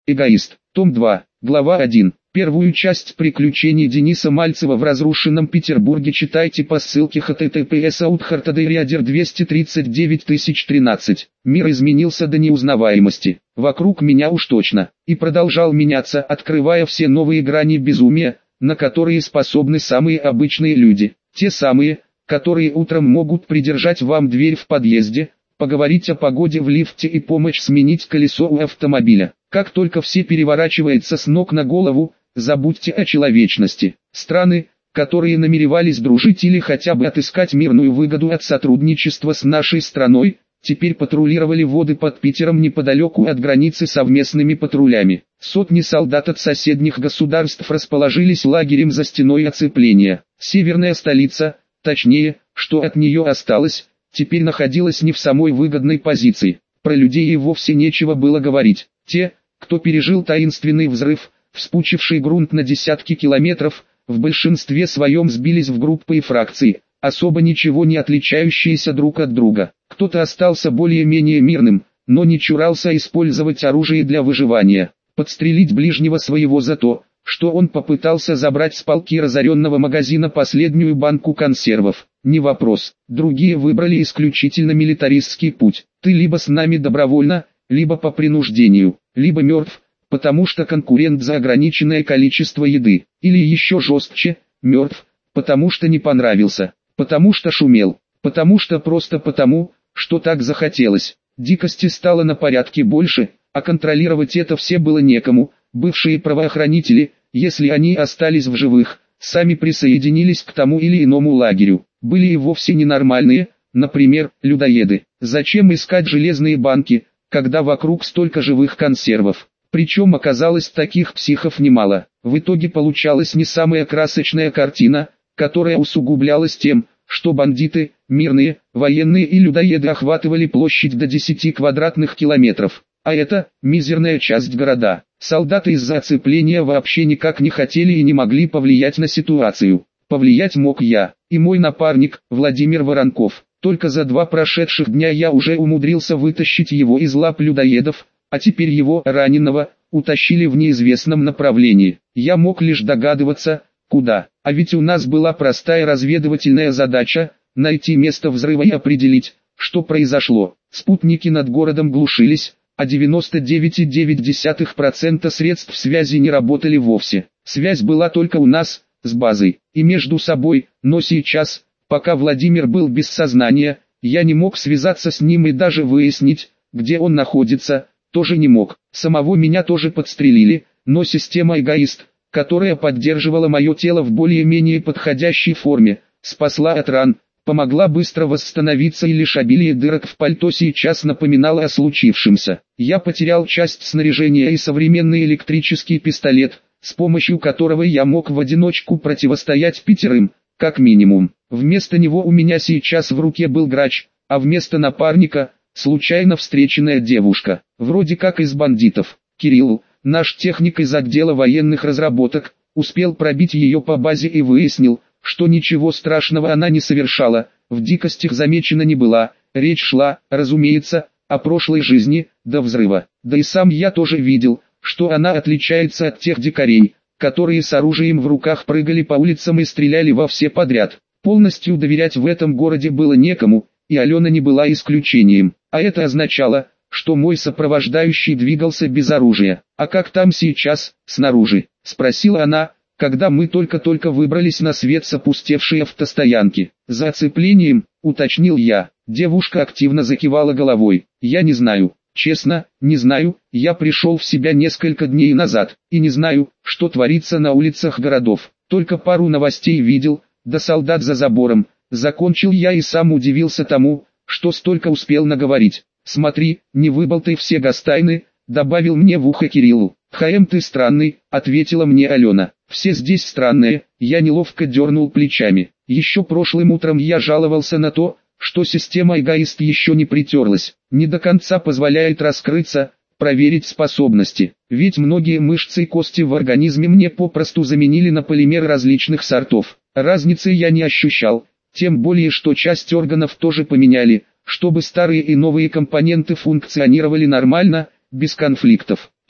Эгоист. Том 2. Глава 1. Первую часть приключений Дениса Мальцева в разрушенном Петербурге читайте по ссылке https://outhartaderiader239013. Мир изменился до неузнаваемости. Вокруг меня уж точно. И продолжал меняться, открывая все новые грани безумия, на которые способны самые обычные люди. Те самые, которые утром могут придержать вам дверь в подъезде, поговорить о погоде в лифте и помочь сменить колесо у автомобиля. Как только все переворачивается с ног на голову, забудьте о человечности. Страны, которые намеревались дружить или хотя бы отыскать мирную выгоду от сотрудничества с нашей страной, теперь патрулировали воды под Питером неподалеку от границы совместными патрулями. Сотни солдат от соседних государств расположились лагерем за стеной оцепления. Северная столица, точнее, что от нее осталось, теперь находилась не в самой выгодной позиции. Про людей и вовсе нечего было говорить. Те, кто пережил таинственный взрыв, вспучивший грунт на десятки километров, в большинстве своем сбились в группы и фракции, особо ничего не отличающиеся друг от друга. Кто-то остался более-менее мирным, но не чурался использовать оружие для выживания. Подстрелить ближнего своего за то, что он попытался забрать с полки разоренного магазина последнюю банку консервов. Не вопрос. Другие выбрали исключительно милитаристский путь. Ты либо с нами добровольно, либо по принуждению, либо мертв, потому что конкурент за ограниченное количество еды, или еще жестче, мертв, потому что не понравился, потому что шумел, потому что так захотелось. Дикости стало на порядке больше, а контролировать это все было некому. Бывшие правоохранители, если они остались в живых, сами присоединились к тому или иному лагерю. Были и вовсе ненормальные, например, людоеды. Зачем искать железные банки, когда вокруг столько живых консервов? Причем оказалось таких психов немало. В итоге получалась не самая красочная картина, которая усугублялась тем, что бандиты, мирные, военные и людоеды охватывали площадь до 10 квадратных километров. А это мизерная часть города. Солдаты из-за оцепления вообще никак не хотели и не могли повлиять на ситуацию. Повлиять мог я и мой напарник, Владимир Воронков. Только за 2 прошедших дня я уже умудрился вытащить его из лап людоедов, а теперь его, раненого, утащили в неизвестном направлении. Я мог лишь догадываться, куда. А ведь у нас была простая разведывательная задача – найти место взрыва и определить, что произошло. Спутники над городом глушились, а 99,9% средств связи не работали вовсе. Связь была только у нас, с базой, и между собой, но сейчас, пока Владимир был без сознания, я не мог связаться с ним и даже выяснить, где он находится, тоже не мог. Самого меня тоже подстрелили, но система «Эгоист», которая поддерживала мое тело в более-менее подходящей форме, спасла от ран, помогла быстро восстановиться и лишь обилие дырок в пальто сейчас напоминало о случившемся. Я потерял часть снаряжения и современный электрический пистолет, с помощью которого я мог в одиночку противостоять 5, как минимум. Вместо него у меня сейчас в руке был грач, а вместо напарника – случайно встреченная девушка, вроде как из бандитов. Кирилл, наш техник из отдела военных разработок, успел пробить ее по базе и выяснил, что ничего страшного она не совершала, в дикостях замечена не была, речь шла, разумеется, о прошлой жизни, до взрыва. Да и сам я тоже видел, что она отличается от тех дикарей, которые с оружием в руках прыгали по улицам и стреляли во все подряд. Полностью доверять в этом городе было некому, и Алена не была исключением. А это означало, что мой сопровождающий двигался без оружия. «А как там сейчас, снаружи?» – спросила она, когда мы только-только выбрались на свет с опустевшей автостоянки. «За оцеплением», – уточнил я. Девушка активно закивала головой. «Я не знаю. Честно, не знаю, я пришел в себя несколько дней назад, и не знаю, что творится на улицах городов. Только пару новостей видел, да солдат за забором». Закончил я и сам удивился тому, что столько успел наговорить. «Смотри, не выболтай все гастайны», — добавил мне в ухо Кириллу. «Ты странный», — ответила мне Алена. «Все здесь странные», — я неловко дернул плечами. Еще прошлым утром я жаловался на то, что система «Эгоист» еще не притерлась, не до конца позволяет раскрыться, проверить способности. Ведь многие мышцы и кости в организме мне попросту заменили на полимер различных сортов. Разницы я не ощущал, тем более что часть органов тоже поменяли, чтобы старые и новые компоненты функционировали нормально, без конфликтов.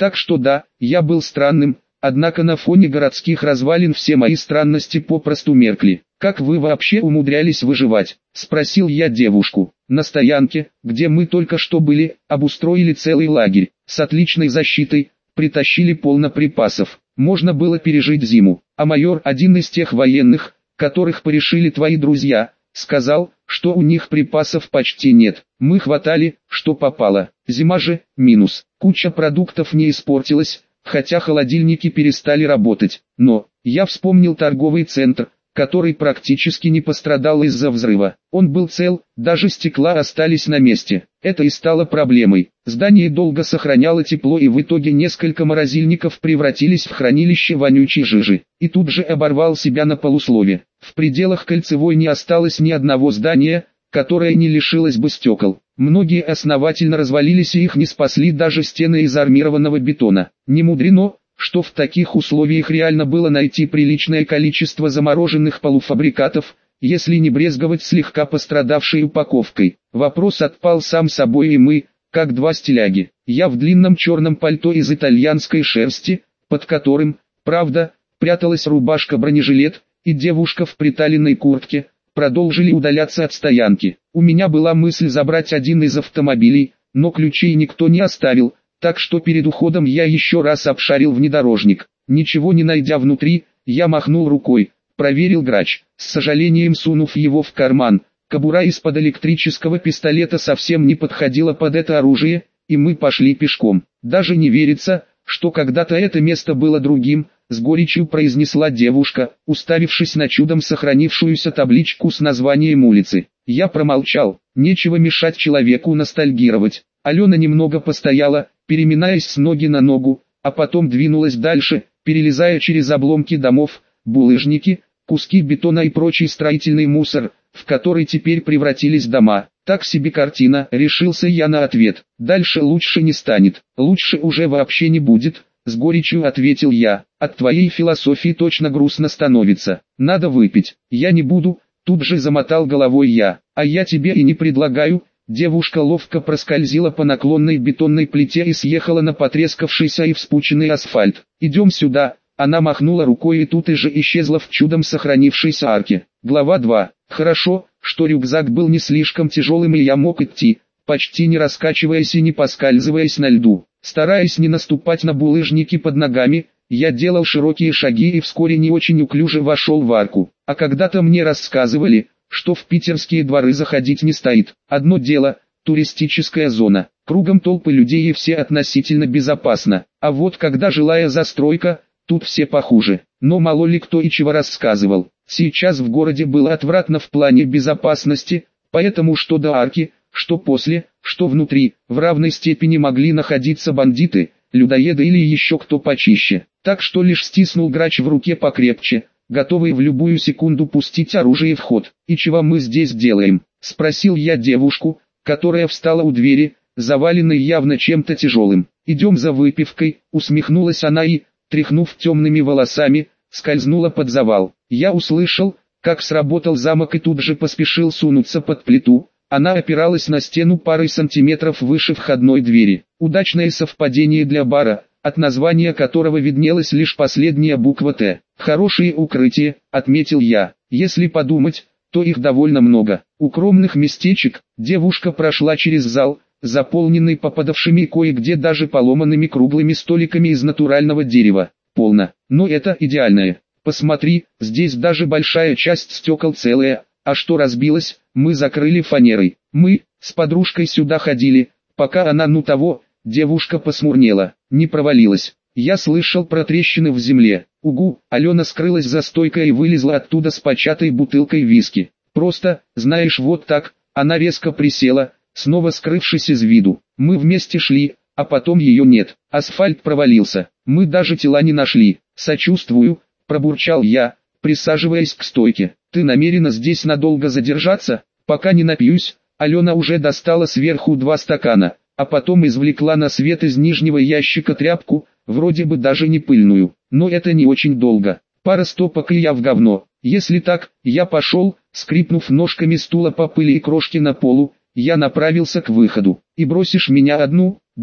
Так что да, я был странным, однако на фоне городских развалин все мои странности попросту меркли. «Как вы вообще умудрялись выживать?» – спросил я девушку. «На стоянке, где мы только что были, обустроили целый лагерь, с отличной защитой, притащили полно припасов. Можно было пережить зиму. А майор, один из тех военных, которых порешили твои друзья, сказал, что у них припасов почти нет. Мы хватали, что попало. Зима же, минус. Куча продуктов не испортилась, хотя холодильники перестали работать. Но, я вспомнил торговый центр, который практически не пострадал из-за взрыва. Он был цел, даже стекла остались на месте. Это и стало проблемой. Здание долго сохраняло тепло, и в итоге несколько морозильников превратились в хранилище вонючей жижи. И тут же оборвал себя на полуслове. В пределах Кольцевой не осталось ни одного здания, которое не лишилось бы стекол. Многие основательно развалились, и их не спасли даже стены из армированного бетона. Не мудрено, что в таких условиях реально было найти приличное количество замороженных полуфабрикатов, если не брезговать слегка пострадавшей упаковкой. Вопрос отпал сам собой, и мы, как два стиляги. Я в длинном черном пальто из итальянской шерсти, под которым, правда, пряталась рубашка-бронежилет, и девушка в приталенной куртке, продолжили удаляться от стоянки. У меня была мысль забрать один из автомобилей, но ключей никто не оставил, так что перед уходом я еще раз обшарил внедорожник. Ничего не найдя внутри, я махнул рукой, проверил грач, с сожалением сунув его в карман. Кобура из-под электрического пистолета совсем не подходила под это оружие, и мы пошли пешком. Даже не верится, что когда-то это место было другим, с горечью произнесла девушка, уставившись на чудом сохранившуюся табличку с названием улицы. Я промолчал, нечего мешать человеку ностальгировать. Алена немного постояла, переминаясь с ноги на ногу, а потом двинулась дальше, перелезая через обломки домов, булыжники, куски бетона и прочий строительный мусор, в который теперь превратились дома. Так себе картина, решился я на ответ. Дальше лучше не станет, лучше уже вообще не будет, с горечью ответил я. От твоей философии точно грустно становится. Надо выпить. Я не буду, тут же замотал головой я. А я тебе и не предлагаю. Девушка ловко проскользила по наклонной бетонной плите и съехала на потрескавшийся и вспученный асфальт. «Идем сюда», она махнула рукой и тут же исчезла в чудом сохранившейся арке. Глава 2. Хорошо, что рюкзак был не слишком тяжелым, и я мог идти, почти не раскачиваясь и не поскальзываясь на льду. Стараясь не наступать на булыжники под ногами, я делал широкие шаги и вскоре не очень неуклюже вошел в арку. А когда-то мне рассказывали, что в питерские дворы заходить не стоит. Одно дело, туристическая зона, кругом толпы людей и все относительно безопасно. А вот когда жилая застройка, тут все похуже. Но мало ли кто и чего рассказывал. Сейчас в городе было отвратно в плане безопасности, поэтому что до арки, что после, что внутри, в равной степени могли находиться бандиты, людоеды или еще кто почище. Так что лишь стиснул грач в руке покрепче, готовый в любую секунду пустить оружие в ход. «И чего мы здесь делаем?» – спросил я девушку, которая встала у двери, заваленной явно чем-то тяжелым. «Идем за выпивкой», – усмехнулась она и, тряхнув темными волосами, скользнула под завал. Я услышал, как сработал замок, и тут же поспешил сунуться под плиту. Она опиралась на стену парой сантиметров выше входной двери. Удачное совпадение для бара, от названия которого виднелась лишь последняя буква «Т». «Хорошие укрытия», — отметил я. Если подумать, то их довольно много. Укромных местечек. Девушка прошла через зал, заполненный попадавшими кое-где даже поломанными круглыми столиками из натурального дерева. Полно. Но это идеальное. Посмотри, здесь даже большая часть стекол целая, а что разбилось, мы закрыли фанерой. Мы с подружкой сюда ходили, пока она девушка посмурнела, не провалилась. Я слышал про трещины в земле. Угу, Алена скрылась за стойкой и вылезла оттуда с початой бутылкой виски. Просто, знаешь, вот так, она резко присела, снова скрывшись из виду. Мы вместе шли, а потом ее нет. Асфальт провалился, мы даже тела не нашли. Сочувствую, пробурчал я, присаживаясь к стойке. Ты намерена здесь надолго задержаться? Пока не напьюсь. Алена уже достала сверху 2 стакана, а потом извлекла на свет из нижнего ящика тряпку, вроде бы даже не пыльную. Но это не очень долго. Пара стопок и я в говно. Если так, я пошел, скрипнув ножками стула по пыли и крошке на полу, я направился к выходу. И бросишь меня одну? Да,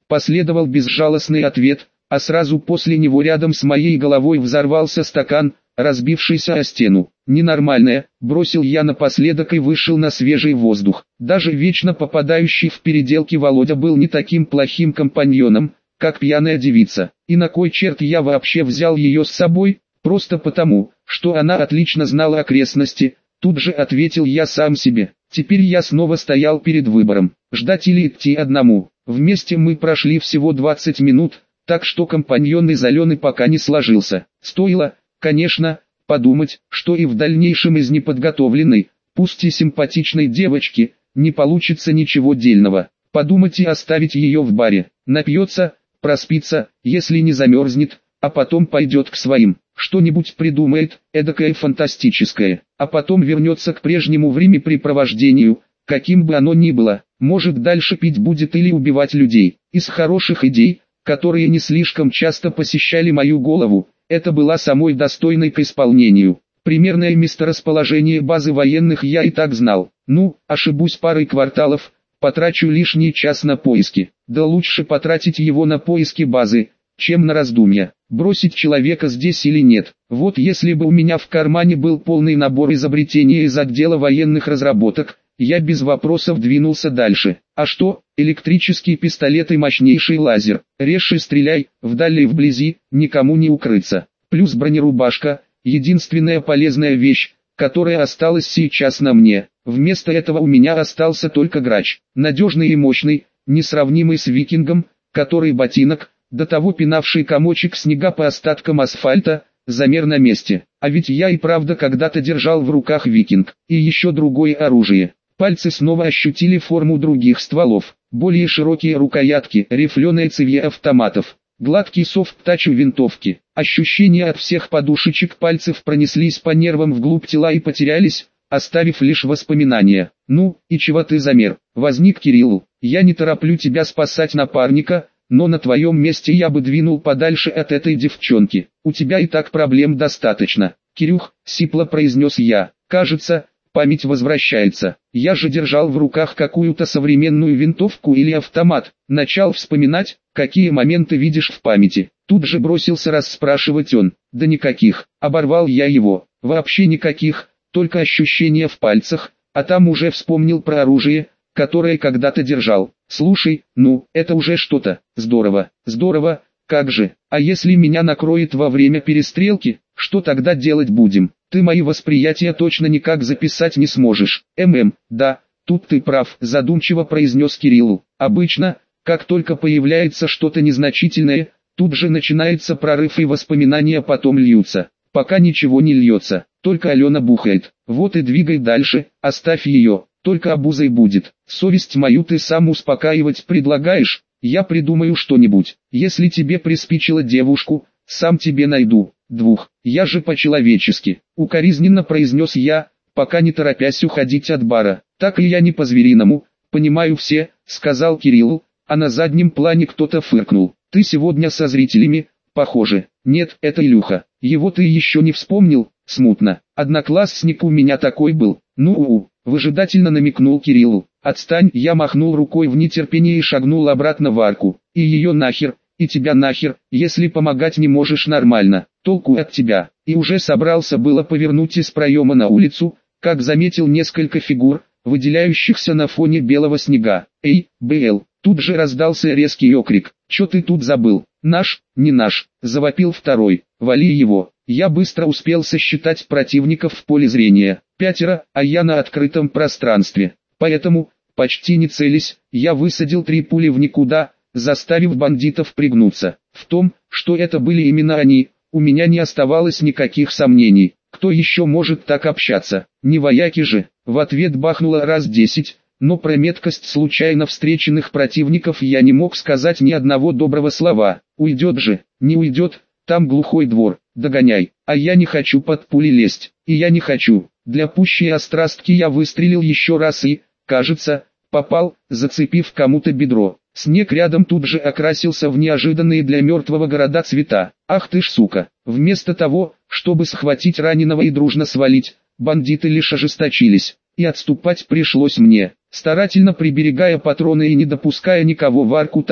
Последовал безжалостный ответ, а сразу после него рядом с моей головой взорвался стакан, разбившийся о стену. «Ненормальное», — бросил я напоследок и вышел на свежий воздух. Даже вечно попадающий в переделки Володя был не таким плохим компаньоном, как пьяная девица. И на кой черт я вообще взял ее с собой? Просто потому, что она отлично знала окрестности. Тут же ответил я сам себе. Теперь я снова стоял перед выбором, ждать или идти одному. Вместе мы прошли всего 20 минут, так что компаньон из Алены пока не сложился. Стоило, конечно, подумать, что и в дальнейшем из неподготовленной, пусть и симпатичной девочки, не получится ничего дельного. Подумать и оставить ее в баре. Напьется, проспится, если не замерзнет, а потом пойдет к своим. Что-нибудь придумает, эдакое фантастическое, а потом вернется к прежнему времяпрепровождению, каким бы оно ни было. Может, дальше пить будет или убивать людей. Из хороших идей, которые не слишком часто посещали мою голову, это была самой достойной к исполнению. Примерное месторасположение базы военных я и так знал. Ну, ошибусь парой кварталов, потрачу лишний час на поиски. Да лучше потратить его на поиски базы, чем на раздумья, бросить человека здесь или нет. Вот если бы у меня в кармане был полный набор изобретений из отдела военных разработок, я без вопросов двинулся дальше. А что, электрический пистолет и мощнейший лазер, режь и стреляй, вдали и вблизи, никому не укрыться. Плюс бронерубашка, единственная полезная вещь, которая осталась сейчас на мне. Вместо этого у меня остался только грач, надежный и мощный, несравнимый с викингом, который ботинок, до того пинавший комочек снега по остаткам асфальта, замер на месте. А ведь я и правда когда-то держал в руках викинг, и еще другое оружие. Пальцы снова ощутили форму других стволов, более широкие рукоятки, рифленые цевья автоматов, гладкий софт-тач у винтовки. Ощущения от всех подушечек пальцев пронеслись по нервам вглубь тела и потерялись, оставив лишь воспоминания. «Ну, и чего ты замер?» — возник Кирилл. «Я не тороплю тебя спасать напарника, но на твоем месте я бы двинул подальше от этой девчонки. У тебя и так проблем достаточно». «Кирюх», — сипло произнес я, — «кажется, память возвращается. Я же держал в руках какую-то современную винтовку или автомат». Начал вспоминать, какие моменты видишь в памяти. Тут же бросился расспрашивать он. «Да никаких», — оборвал я его, — «вообще никаких, только ощущения в пальцах», а там уже вспомнил про оружие, которое когда-то держал. «Слушай, ну, это уже что-то. Здорово, здорово, как же. А если меня накроет во время перестрелки, что тогда делать будем? Ты мои восприятия точно никак записать не сможешь». Да, тут ты прав», — задумчиво произнес Кирилл. «Обычно, как только появляется что-то незначительное, тут же начинается прорыв и воспоминания потом льются. Пока ничего не льется, только Алена бухает. Вот и двигай дальше, оставь ее, только обузой будет. Совесть мою ты сам успокаивать предлагаешь, я придумаю что-нибудь. Если тебе приспичило девушку, сам тебе найду. Двух, я же по-человечески», — укоризненно произнес я, пока не торопясь уходить от бара. «Так и я не по-звериному, понимаю все», — сказал Кирилл, а на заднем плане кто-то фыркнул. «Ты сегодня со зрителями, похоже». «Нет, это Илюха. Его ты еще не вспомнил?» «Смутно. Одноклассник у меня такой был». «Ну-у», — выжидательно намекнул Кириллу. «Отстань», — я махнул рукой в нетерпении и шагнул обратно в арку. «И ее нахер, и тебя нахер, если помогать не можешь нормально, толку от тебя». И уже собрался было повернуть из проема на улицу, как заметил несколько фигур, выделяющихся на фоне белого снега. «Эй, БЛ!» Тут же раздался резкий окрик. «Чё ты тут забыл? Наш, не наш!» — завопил второй. «Вали его!» Я быстро успел сосчитать противников в поле зрения. 5, а я на открытом пространстве. Поэтому, почти не целясь, я высадил 3 пули в никуда, заставив бандитов пригнуться. В том, что это были именно они, у меня не оставалось никаких сомнений. Кто еще может так общаться? Не вояки же. В ответ бахнуло раз 10. Но про меткость случайно встреченных противников я не мог сказать ни одного доброго слова. Уйдет же, не уйдет, там глухой двор, догоняй. А я не хочу под пули лезть, и я не хочу. Для пущей острастки я выстрелил еще раз и, кажется, попал, зацепив кому-то бедро. Снег рядом тут же окрасился в неожиданные для мертвого города цвета. Ах ты ж сука! Вместо того, чтобы схватить раненого и дружно свалить, бандиты лишь ожесточились. И отступать пришлось мне, старательно приберегая патроны и не допуская никого в арку так,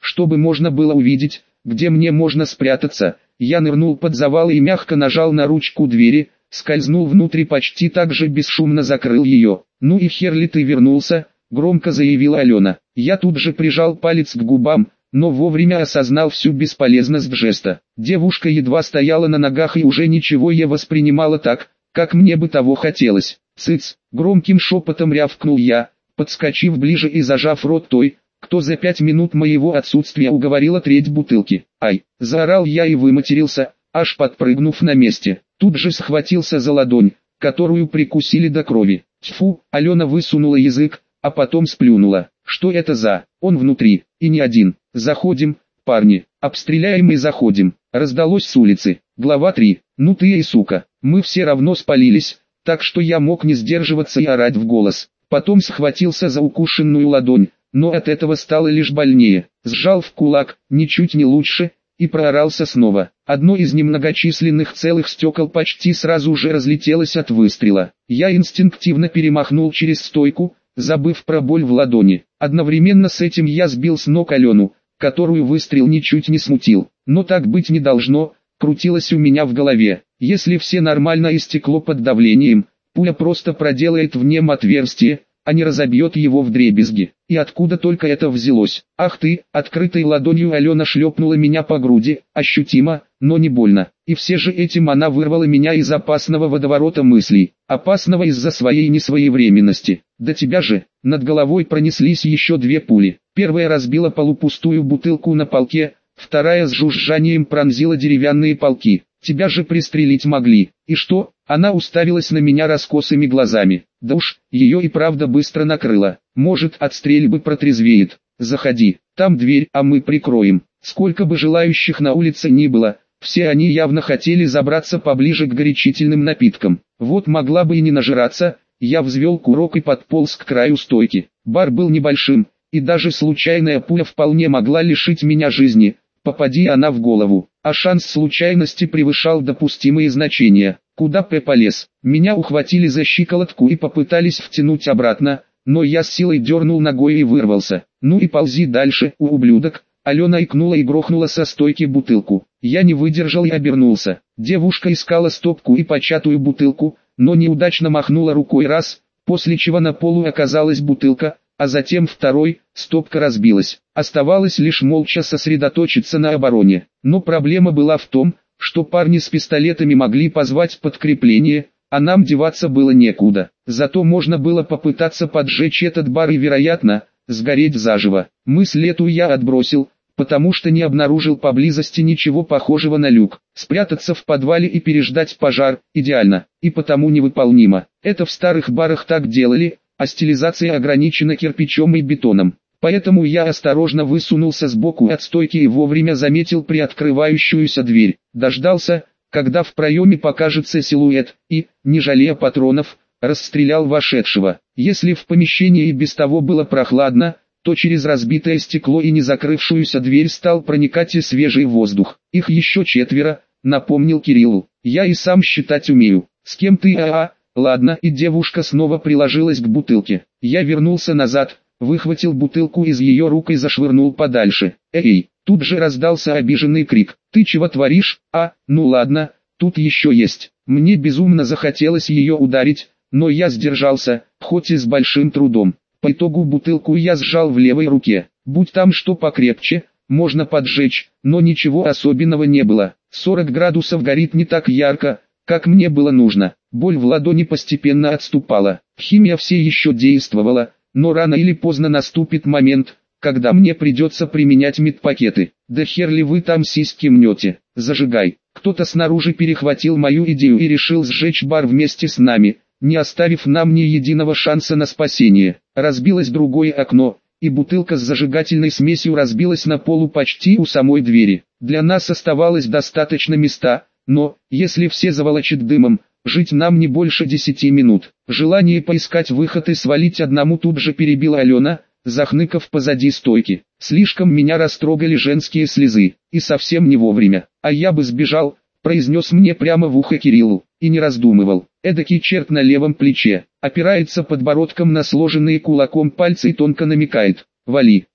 чтобы можно было увидеть, где мне можно спрятаться. Я нырнул под завал и мягко нажал на ручку двери, скользнул внутрь и почти так же бесшумно закрыл ее. «Ну и хер ли ты вернулся?» — громко заявила Алена. Я тут же прижал палец к губам, но вовремя осознал всю бесполезность жеста. Девушка едва стояла на ногах и уже ничего я воспринимала так, как мне бы того хотелось. «Цыц!» — громким шепотом рявкнул я, подскочив ближе и зажав рот той, кто за 5 минут моего отсутствия уговорила треть бутылки. «Ай!» — заорал я и выматерился, аж подпрыгнув на месте. Тут же схватился за ладонь, которую прикусили до крови. «Тьфу!» — Алена высунула язык, а потом сплюнула. «Что это за? Он внутри, и не один. Заходим, парни, обстреляем и заходим», — раздалось с улицы. Глава 3. «Ну ты и сука». Мы все равно спалились, так что я мог не сдерживаться и орать в голос. Потом схватился за укушенную ладонь, но от этого стало лишь больнее. Сжал в кулак, ничуть не лучше, и проорался снова. Одно из немногочисленных целых стекол почти сразу же разлетелось от выстрела. Я инстинктивно перемахнул через стойку, забыв про боль в ладони. Одновременно с этим я сбил с ног Алену, которую выстрел ничуть не смутил. Но так быть не должно, крутилось у меня в голове. Если все нормально и стекло под давлением, пуля просто проделает в нем отверстие, а не разобьет его вдребезги. И откуда только это взялось? «Ах ты!» Открытой ладонью Алена шлепнула меня по груди, ощутимо, но не больно. И все же этим она вырвала меня из опасного водоворота мыслей. Опасного из-за своей несвоевременности. До тебя же. Над головой пронеслись еще 2 пули. Первая разбила полупустую бутылку на полке, вторая с жужжанием пронзила деревянные полки. Тебя же пристрелить могли. И что? Она уставилась на меня раскосыми глазами. Да уж, ее и правда быстро накрыло. Может, от стрельбы протрезвеет. Заходи, там дверь, а мы прикроем. Сколько бы желающих на улице ни было, все они явно хотели забраться поближе к горячительным напиткам. Вот могла бы и не нажираться. Я взвел курок и подполз к краю стойки. Бар был небольшим, и даже случайная пуля вполне могла лишить меня жизни, попади она в голову. А шанс случайности превышал допустимые значения. Куда полез? Меня ухватили за щиколотку и попытались втянуть обратно, но я с силой дернул ногой и вырвался. «Ну и ползи дальше, ублюдок!» Алена икнула и грохнула со стойки бутылку. Я не выдержал и обернулся. Девушка искала стопку и початую бутылку, но неудачно махнула рукой раз, после чего на полу оказалась бутылка, а затем второй, стопка разбилась. Оставалось лишь молча сосредоточиться на обороне. Но проблема была в том, что парни с пистолетами могли позвать подкрепление, а нам деваться было некуда. Зато можно было попытаться поджечь этот бар и, вероятно, сгореть заживо. Мысль эту я отбросил, потому что не обнаружил поблизости ничего похожего на люк. Спрятаться в подвале и переждать пожар – идеально, и потому невыполнимо. Это в старых барах так делали, а стилизация ограничена кирпичом и бетоном. Поэтому я осторожно высунулся сбоку от стойки и вовремя заметил приоткрывающуюся дверь. Дождался, когда в проеме покажется силуэт, и, не жалея патронов, расстрелял вошедшего. Если в помещении и без того было прохладно, то через разбитое стекло и не закрывшуюся дверь стал проникать и свежий воздух. «Их еще 4, напомнил Кириллу. «Я и сам считать умею. С кем ты, Ладно». И девушка снова приложилась к бутылке. Я вернулся назад, выхватил бутылку из ее рук и зашвырнул подальше. «Эй!» Тут же раздался обиженный крик. «Ты чего творишь? Ну ладно, тут еще есть». Мне безумно захотелось ее ударить, но я сдержался, хоть и с большим трудом. По итогу бутылку я сжал в левой руке. Будь там что покрепче, можно поджечь, но ничего особенного не было. 40 градусов горит не так ярко, как мне было нужно. Боль в ладони постепенно отступала. Химия все еще действовала, но рано или поздно наступит момент, когда мне придется применять медпакеты. Да хер ли вы там сиськи мнете? Зажигай. Кто-то снаружи перехватил мою идею и решил сжечь бар вместе с нами, не оставив нам ни единого шанса на спасение. Разбилось другое окно, и бутылка с зажигательной смесью разбилась на полу почти у самой двери. Для нас оставалось достаточно места, но, если все заволочит дымом, жить нам не больше 10 минут. Желание поискать выход и свалить одному тут же перебила Алена, захныкав позади стойки. Слишком меня растрогали женские слезы, и совсем не вовремя. «А я бы сбежал», произнес мне прямо в ухо Кириллу, и не раздумывал. Эдакий черт на левом плече, опирается подбородком на сложенные кулаком пальцы и тонко намекает: «Вали».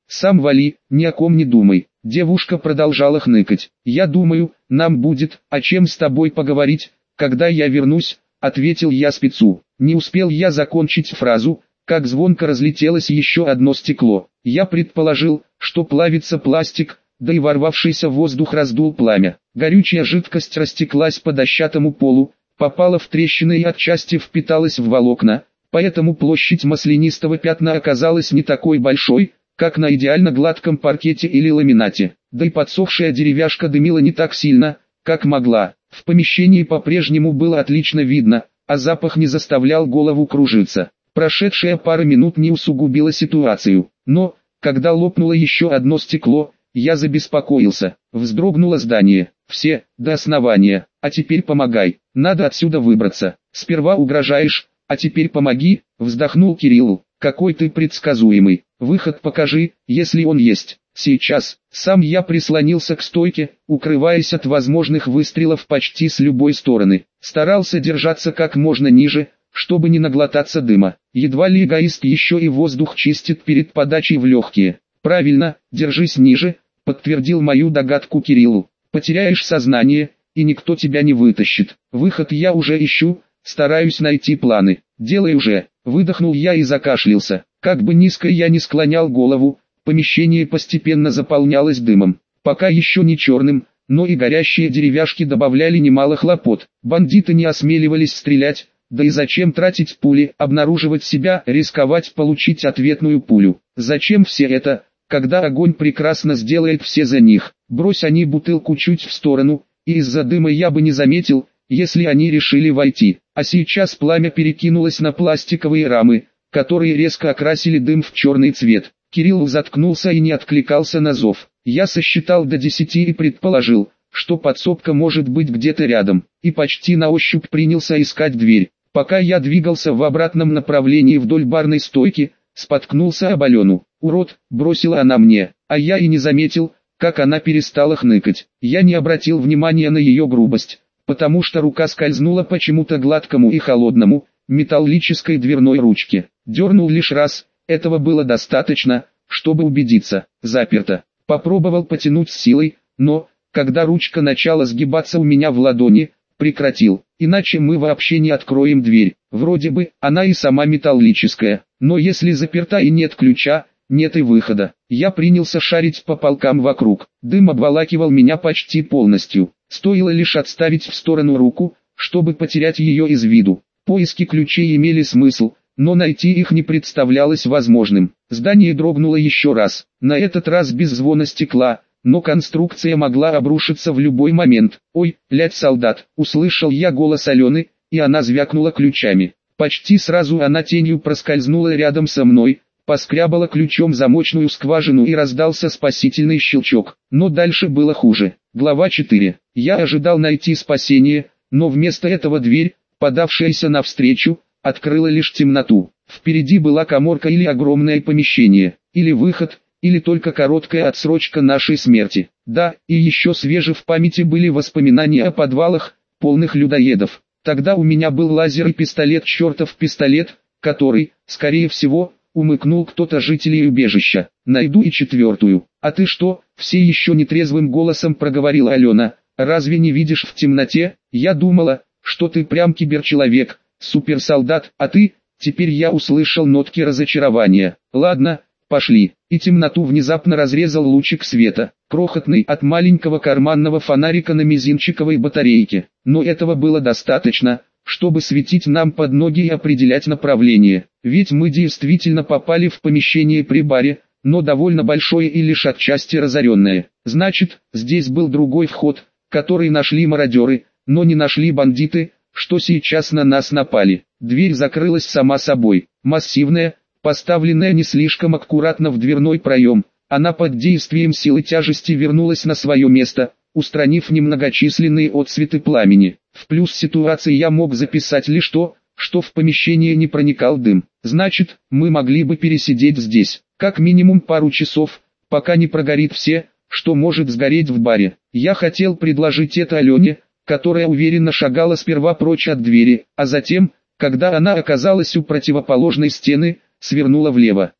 Сам вали, ни о ком не думай. Девушка продолжала хныкать. Я думаю, нам будет, о чем с тобой поговорить, когда я вернусь, ответил я спецу. Не успел я закончить фразу, как звонко разлетелось еще одно стекло. Я предположил, что плавится пластик, да и ворвавшийся воздух раздул пламя. Горючая жидкость растеклась по дощатому полу, попала в трещины и отчасти впиталась в волокна, поэтому площадь маслянистого пятна оказалась не такой большой, как на идеально гладком паркете или ламинате. Да и подсохшая деревяшка дымила не так сильно, как могла. В помещении по-прежнему было отлично видно, а запах не заставлял голову кружиться. Прошедшая пара минут не усугубила ситуацию, но, когда лопнуло еще одно стекло, я забеспокоился. Вздрогнуло здание. Все, до основания. А теперь помогай. Надо отсюда выбраться. Сперва угрожаешь, а теперь помоги, вздохнул Кирилл. Какой ты предсказуемый. Выход покажи, если он есть. Сейчас. Сам я прислонился к стойке, укрываясь от возможных выстрелов почти с любой стороны. Старался держаться как можно ниже, чтобы не наглотаться дыма. Едва ли эгоист еще и воздух чистит перед подачей в легкие. Правильно, держись ниже, подтвердил мою догадку Кириллу. Потеряешь сознание, и никто тебя не вытащит. Выход я уже ищу, стараюсь найти планы. Делай уже, выдохнул я и закашлялся. Как бы низко я ни склонял голову, помещение постепенно заполнялось дымом. Пока еще не черным, но и горящие деревяшки добавляли немало хлопот. Бандиты не осмеливались стрелять, да и зачем тратить пули, обнаруживать себя, рисковать получить ответную пулю. Зачем все это, когда огонь прекрасно сделает все за них? Брось они бутылку чуть в сторону, и из-за дыма я бы не заметил, если они решили войти. А сейчас пламя перекинулось на пластиковые рамы, которые резко окрасили дым в черный цвет. Кирилл заткнулся и не откликался на зов. Я сосчитал до 10 и предположил, что подсобка может быть где-то рядом, и почти на ощупь принялся искать дверь. Пока я двигался в обратном направлении вдоль барной стойки, споткнулся об Алену. «Урод!» — бросила она мне, а я и не заметил, как она перестала хныкать. Я не обратил внимания на ее грубость, потому что рука скользнула почему-то гладкому и холодному, металлической дверной ручке. Дернул лишь раз, этого было достаточно, чтобы убедиться. Заперто. Попробовал потянуть с силой, но, когда ручка начала сгибаться у меня в ладони, прекратил. Иначе мы вообще не откроем дверь. Вроде бы, она и сама металлическая, но если заперта и нет ключа, нет и выхода. Я принялся шарить по полкам вокруг. Дым обволакивал меня почти полностью. Стоило лишь отставить в сторону руку, чтобы потерять ее из виду. Поиски ключей имели смысл, но найти их не представлялось возможным. Здание дрогнуло еще раз, на этот раз без звона стекла, но конструкция могла обрушиться в любой момент. «Ой, лядь, солдат!» — услышал я голос Алены, и она звякнула ключами. Почти сразу она тенью проскользнула рядом со мной, поскрябала ключом замочную скважину и раздался спасительный щелчок. Но дальше было хуже. Глава 4. Я ожидал найти спасение, но вместо этого дверь, подавшаяся навстречу, открыла лишь темноту. Впереди была каморка или огромное помещение, или выход, или только короткая отсрочка нашей смерти. Да, и еще свежи в памяти были воспоминания о подвалах, полных людоедов. Тогда у меня был лазер и пистолет, чертов пистолет, который, скорее всего, умыкнул кто-то жителей убежища. Найду и четвертую. А ты что? Все еще нетрезвым голосом проговорила Алена. Разве не видишь в темноте? Я думала, что ты прям киберчеловек, суперсолдат, а ты... Теперь я услышал нотки разочарования. Ладно, пошли. И темноту внезапно разрезал лучик света, крохотный от маленького карманного фонарика на мизинчиковой батарейке. Но этого было достаточно, чтобы светить нам под ноги и определять направление. Ведь мы действительно попали в помещение при баре, но довольно большое и лишь отчасти разоренное. Значит, здесь был другой вход, который нашли мародеры, но не нашли бандиты, что сейчас на нас напали. Дверь закрылась сама собой, массивная, поставленная не слишком аккуратно в дверной проем. Она под действием силы тяжести вернулась на свое место, устранив немногочисленные отсветы пламени. В плюс ситуации я мог записать лишь то, что в помещение не проникал дым. Значит, мы могли бы пересидеть здесь, как минимум пару часов, пока не прогорит все, что может сгореть в баре. Я хотел предложить это Алене, которая уверенно шагала сперва прочь от двери, а затем, когда она оказалась у противоположной стены, свернула влево.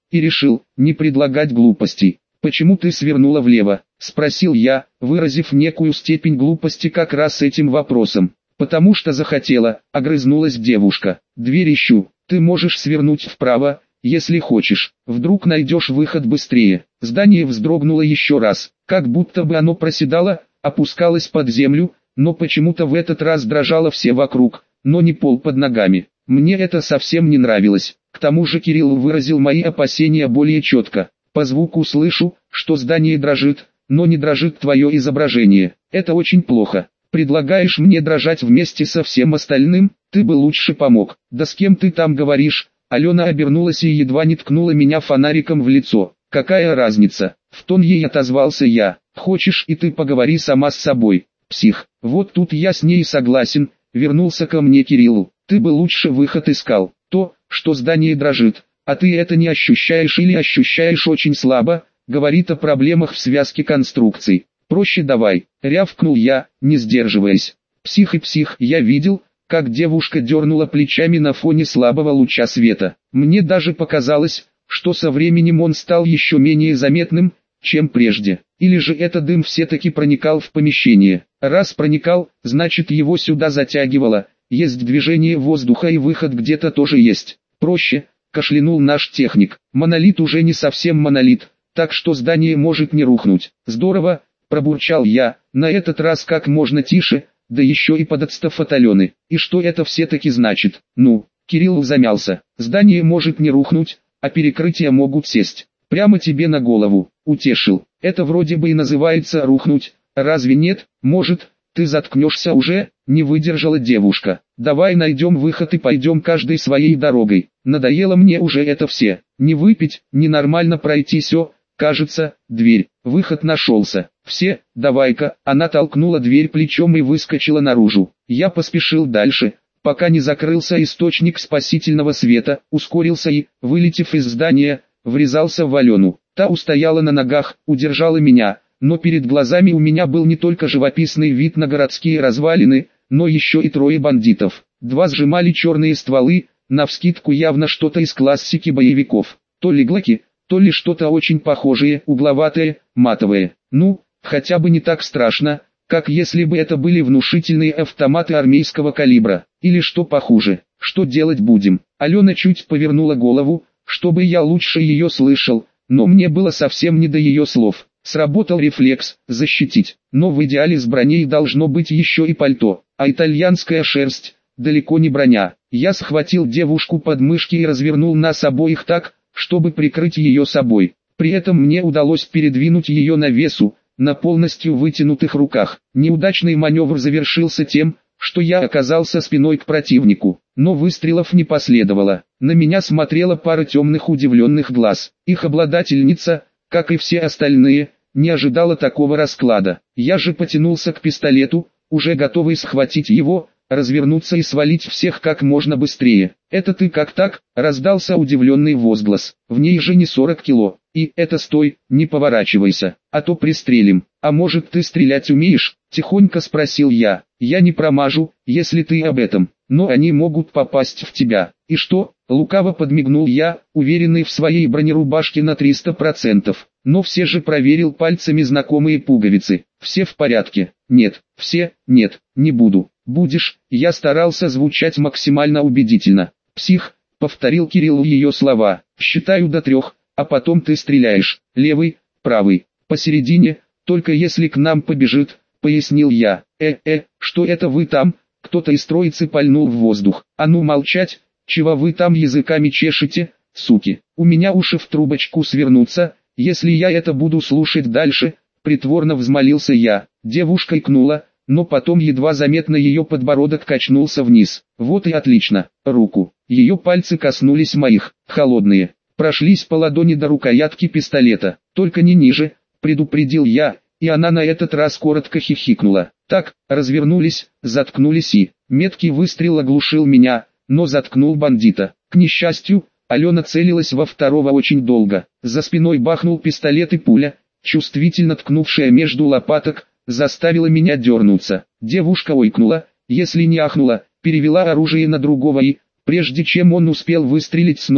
и решил не предлагать глупостей. «Почему ты свернула влево?» – спросил я, выразив некую степень глупости как раз этим вопросом. «Потому что захотела», – огрызнулась девушка. «Дверь ищу, ты можешь свернуть вправо, если хочешь, вдруг найдешь выход быстрее». Здание вздрогнуло еще раз, как будто бы оно проседало, опускалось под землю, но почему-то в этот раз дрожало все вокруг, но не пол под ногами. Мне это совсем не нравилось, к тому же Кирилл выразил мои опасения более четко. «По звуку слышу, что здание дрожит, но не дрожит твое изображение. Это очень плохо. Предлагаешь мне дрожать вместе со всем остальным? Ты бы лучше помог». «Да с кем ты там говоришь?» Алена обернулась и едва не ткнула меня фонариком в лицо. «Какая разница?» В тон ей отозвался я. «Хочешь и ты поговори сама с собой, псих». Вот тут я с ней согласен, вернулся ко мне Кириллу. «Ты бы лучше выход искал. То, что здание дрожит, а ты это не ощущаешь или ощущаешь очень слабо, говорит о проблемах в связке конструкций. Проще давай», рявкнул я, не сдерживаясь. «Псих и псих». Я видел, как девушка дернула плечами на фоне слабого луча света. Мне даже показалось, что со временем он стал еще менее заметным, чем прежде. Или же этот дым все-таки проникал в помещение. Раз проникал, значит его сюда затягивало. Есть движение воздуха и выход где-то тоже есть. «Проще», кашлянул наш техник. «Монолит уже не совсем монолит, так что здание может не рухнуть». «Здорово», пробурчал я, на этот раз как можно тише, да еще и подотстав от Алены. «И что это все-таки значит?» «Ну», Кирилл замялся. «Здание может не рухнуть, а перекрытия могут сесть. Прямо тебе на голову», утешил. «Это вроде бы и называется рухнуть, разве нет?» «Может, ты заткнешься уже?» Не выдержала девушка. «Давай найдем выход и пойдем каждой своей дорогой. Надоело мне уже это все. Не выпить, не нормально пройти все. Кажется, дверь». Выход нашелся. «Все, давай-ка». Она толкнула дверь плечом и выскочила наружу. Я поспешил дальше, пока не закрылся источник спасительного света, ускорился и, вылетев из здания, врезался в Алену. Та устояла на ногах, удержала меня, но перед глазами у меня был не только живописный вид на городские развалины, но еще и трое бандитов. Два сжимали черные стволы, навскидку явно что-то из классики боевиков. То ли глоки, то ли что-то очень похожее, угловатое, матовое. Ну, хотя бы не так страшно, как если бы это были внушительные автоматы армейского калибра. Или что похуже. «Что делать будем?» Алена чуть повернула голову, чтобы я лучше ее слышал, но мне было совсем не до ее слов. Сработал рефлекс «защитить», но в идеале с броней должно быть еще и пальто, а итальянская шерсть – далеко не броня. Я схватил девушку под мышки и развернул нас обоих так, чтобы прикрыть ее собой. При этом мне удалось передвинуть ее на весу, на полностью вытянутых руках. Неудачный маневр завершился тем, что я оказался спиной к противнику, но выстрелов не последовало. На меня смотрела пара темных удивленных глаз. Их обладательница, как и все остальные, не ожидала такого расклада. Я же потянулся к пистолету, уже готовый схватить его, развернуться и свалить всех как можно быстрее. «Это ты как так?» – раздался удивленный возглас. «В ней же не 40 кило. И это стой, не поворачивайся, а то пристрелим». «А может ты стрелять умеешь?» – тихонько спросил я. «Я не промажу, если ты об этом, но они могут попасть в тебя». «И что?» – лукаво подмигнул я, уверенный в своей бронерубашке на 300%, но все же проверил пальцами знакомые пуговицы. «Все в порядке?» «Нет». «Все?» «Нет, не буду». «Будешь». Я старался звучать максимально убедительно. «Псих», — повторил Кирилл ее слова, — «считаю до 3, а потом ты стреляешь. Левый, правый, посередине, только если к нам побежит», — пояснил я. Что это вы там?» Кто-то из троицы пальнул в воздух. «А ну молчать, чего вы там языками чешете, суки? У меня уши в трубочку свернутся, если я это буду слушать дальше», — притворно взмолился я. Девушка икнула, но потом едва заметно ее подбородок качнулся вниз. «Вот и отлично». Руку. Ее пальцы коснулись моих, холодные, прошлись по ладони до рукоятки пистолета. «Только не ниже», — предупредил я, и она на этот раз коротко хихикнула. Так, развернулись, заткнулись и... Меткий выстрел оглушил меня, но заткнул бандита. К несчастью, Алена целилась во второго очень долго. За спиной бахнул пистолет и пуля, чувствительно ткнувшая между лопаток, заставила меня дернуться. Девушка ойкнула, если не ахнула, перевела оружие на другого и, прежде чем он успел выстрелить снова,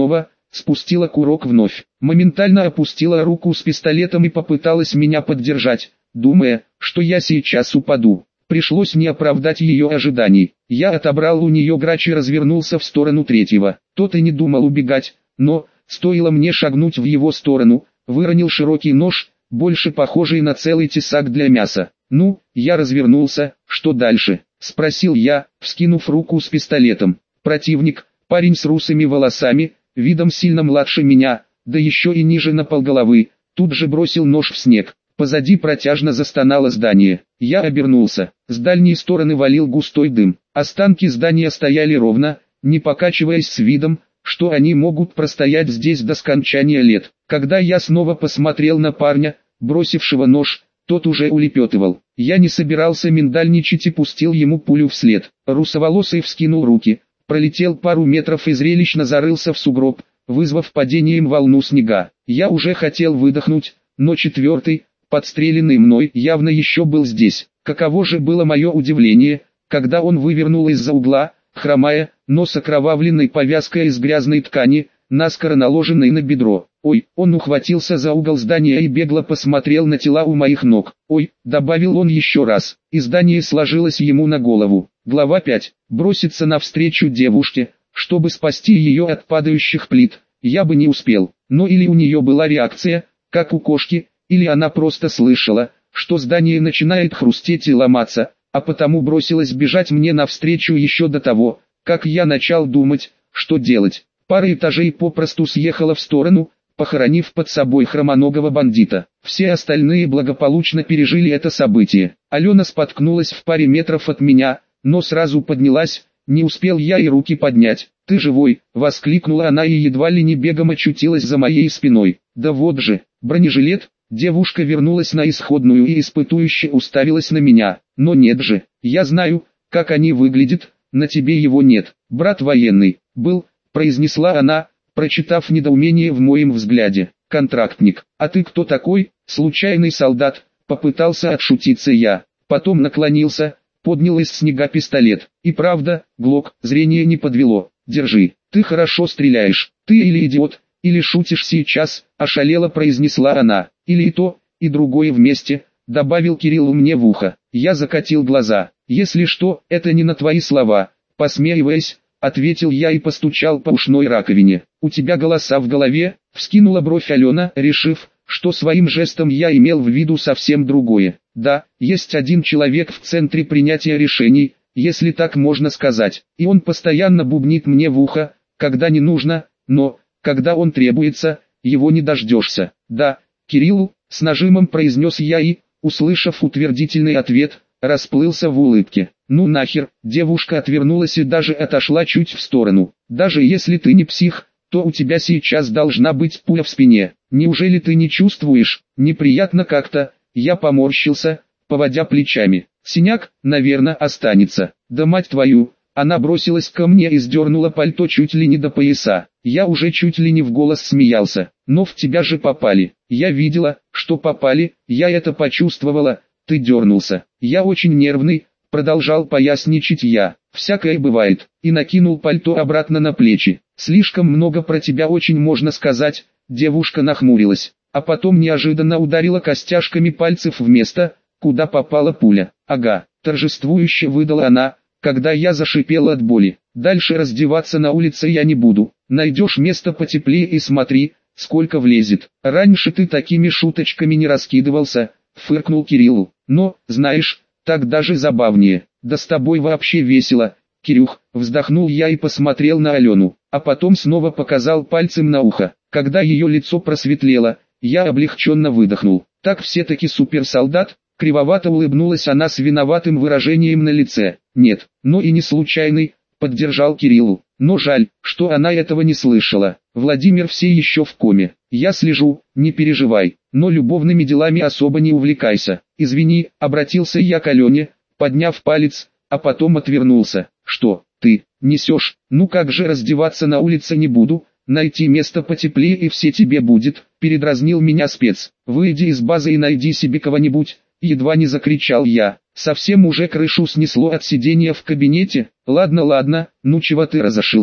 спустила курок вновь. Моментально опустила руку с пистолетом и попыталась меня поддержать, думая, что я сейчас упаду. Пришлось не оправдать ее ожиданий. Я отобрал у нее грач и развернулся в сторону третьего. Тот и не думал убегать, но, стоило мне шагнуть в его сторону, выронил широкий нож, больше похожий на целый тесак для мяса. «Ну, я развернулся, что дальше?» — спросил я, вскинув руку с пистолетом. Противник, парень с русыми волосами, видом сильно младше меня, да еще и ниже на полголовы, тут же бросил нож в снег. Позади протяжно застонало здание. Я обернулся. С дальней стороны валил густой дым. Останки здания стояли ровно, не покачиваясь, с видом, что они могут простоять здесь до скончания лет. Когда я снова посмотрел на парня, бросившего нож, тот уже улепетывал. Я не собирался миндальничать и пустил ему пулю вслед. Русоволосый вскинул руки, пролетел пару метров и зрелищно зарылся в сугроб, вызвав падением волну снега. Я уже хотел выдохнуть, но четвертый, подстреленный мной, явно еще был здесь. Каково же было мое удивление, когда он вывернул из-за угла, хромая, но с окровавленной повязкой из грязной ткани, наскоро наложенной на бедро. «Ой!» Он ухватился за угол здания и бегло посмотрел на тела у моих ног. «Ой!» добавил он еще раз, и здание сложилось ему на голову. Глава 5. Броситься навстречу девушке, чтобы спасти ее от падающих плит, я бы не успел. Но или у нее была реакция, как у кошки, или она просто слышала, что здание начинает хрустеть и ломаться, а потому бросилась бежать мне навстречу еще до того, как я начал думать, что делать. Пара этажей попросту съехала в сторону, похоронив под собой хромоногого бандита. Все остальные благополучно пережили это событие. Алена споткнулась в паре метров от меня, но сразу поднялась, не успел я и руки поднять. «Ты живой!» — воскликнула она и едва ли не бегом очутилась за моей спиной. «Да вот же, бронежилет!» Девушка вернулась на исходную и испытующе уставилась на меня. «Но нет же, я знаю, как они выглядят, на тебе его нет. Брат военный, был», — произнесла она, прочитав недоумение в моем взгляде. «Контрактник. А ты кто такой?» «Случайный солдат», — попытался отшутиться я. Потом наклонился, поднял из снега пистолет. И правда, Глок, зрение не подвело. «Держи, ты хорошо стреляешь. Ты или идиот, или шутишь сейчас», — ошалело произнесла она. «Или и то, и другое вместе», — добавил Кириллу мне в ухо. Я закатил глаза. «Если что, это не на твои слова», — посмеиваясь, ответил я и постучал по ушной раковине. «У тебя голоса в голове?» — вскинула бровь Алена, решив, что своим жестом я имел в виду совсем другое. «Да, есть один человек в центре принятия решений, если так можно сказать, и он постоянно бубнит мне в ухо, когда не нужно, но, когда он требуется, его не дождешься». «Да, Кириллу», — с нажимом произнес я и, услышав утвердительный ответ, расплылся в улыбке. «Ну нахер», девушка отвернулась и даже отошла чуть в сторону. «Даже если ты не псих, то у тебя сейчас должна быть пуля в спине. Неужели ты не чувствуешь? Неприятно как-то». Я поморщился, поводя плечами. «Синяк, наверное, останется». «Да мать твою!» Она бросилась ко мне и сдернула пальто чуть ли не до пояса. Я уже чуть ли не в голос смеялся. «Но в тебя же попали». «Я видела, что попали, я это почувствовала». «Ты дернулся». «Я очень нервный», продолжал поясничать я. «Всякое бывает». И накинул пальто обратно на плечи. «Слишком много про тебя очень можно сказать». Девушка нахмурилась, а потом неожиданно ударила костяшками пальцев в место, куда попала пуля. «Ага», торжествующе выдала она, когда я зашипел от боли. «Дальше раздеваться на улице я не буду. Найдешь место потеплее и смотри, сколько влезет. Раньше ты такими шуточками не раскидывался», фыркнул Кириллу. «Но, знаешь, так даже забавнее. Да с тобой вообще весело, Кирюх», вздохнул я и посмотрел на Алену, а потом снова показал пальцем на ухо. Когда ее лицо просветлело, я облегченно выдохнул. «Так все-таки суперсолдат?» Кривовато улыбнулась она с виноватым выражением на лице. «Нет, но и не случайный», поддержал Кириллу. «Но жаль, что она этого не слышала. Владимир все еще в коме. Я слежу, не переживай, но любовными делами особо не увлекайся». «Извини», обратился я к Алене, подняв палец, а потом отвернулся. «Что, ты, несешь? Ну как же раздеваться на улице не буду, найти место потеплее и все тебе будет», передразнил меня спец. «Выйди из базы и найди себе кого-нибудь», едва не закричал я. Совсем уже крышу снесло от сидения в кабинете. «Ладно, ладно, ну чего ты разошился?»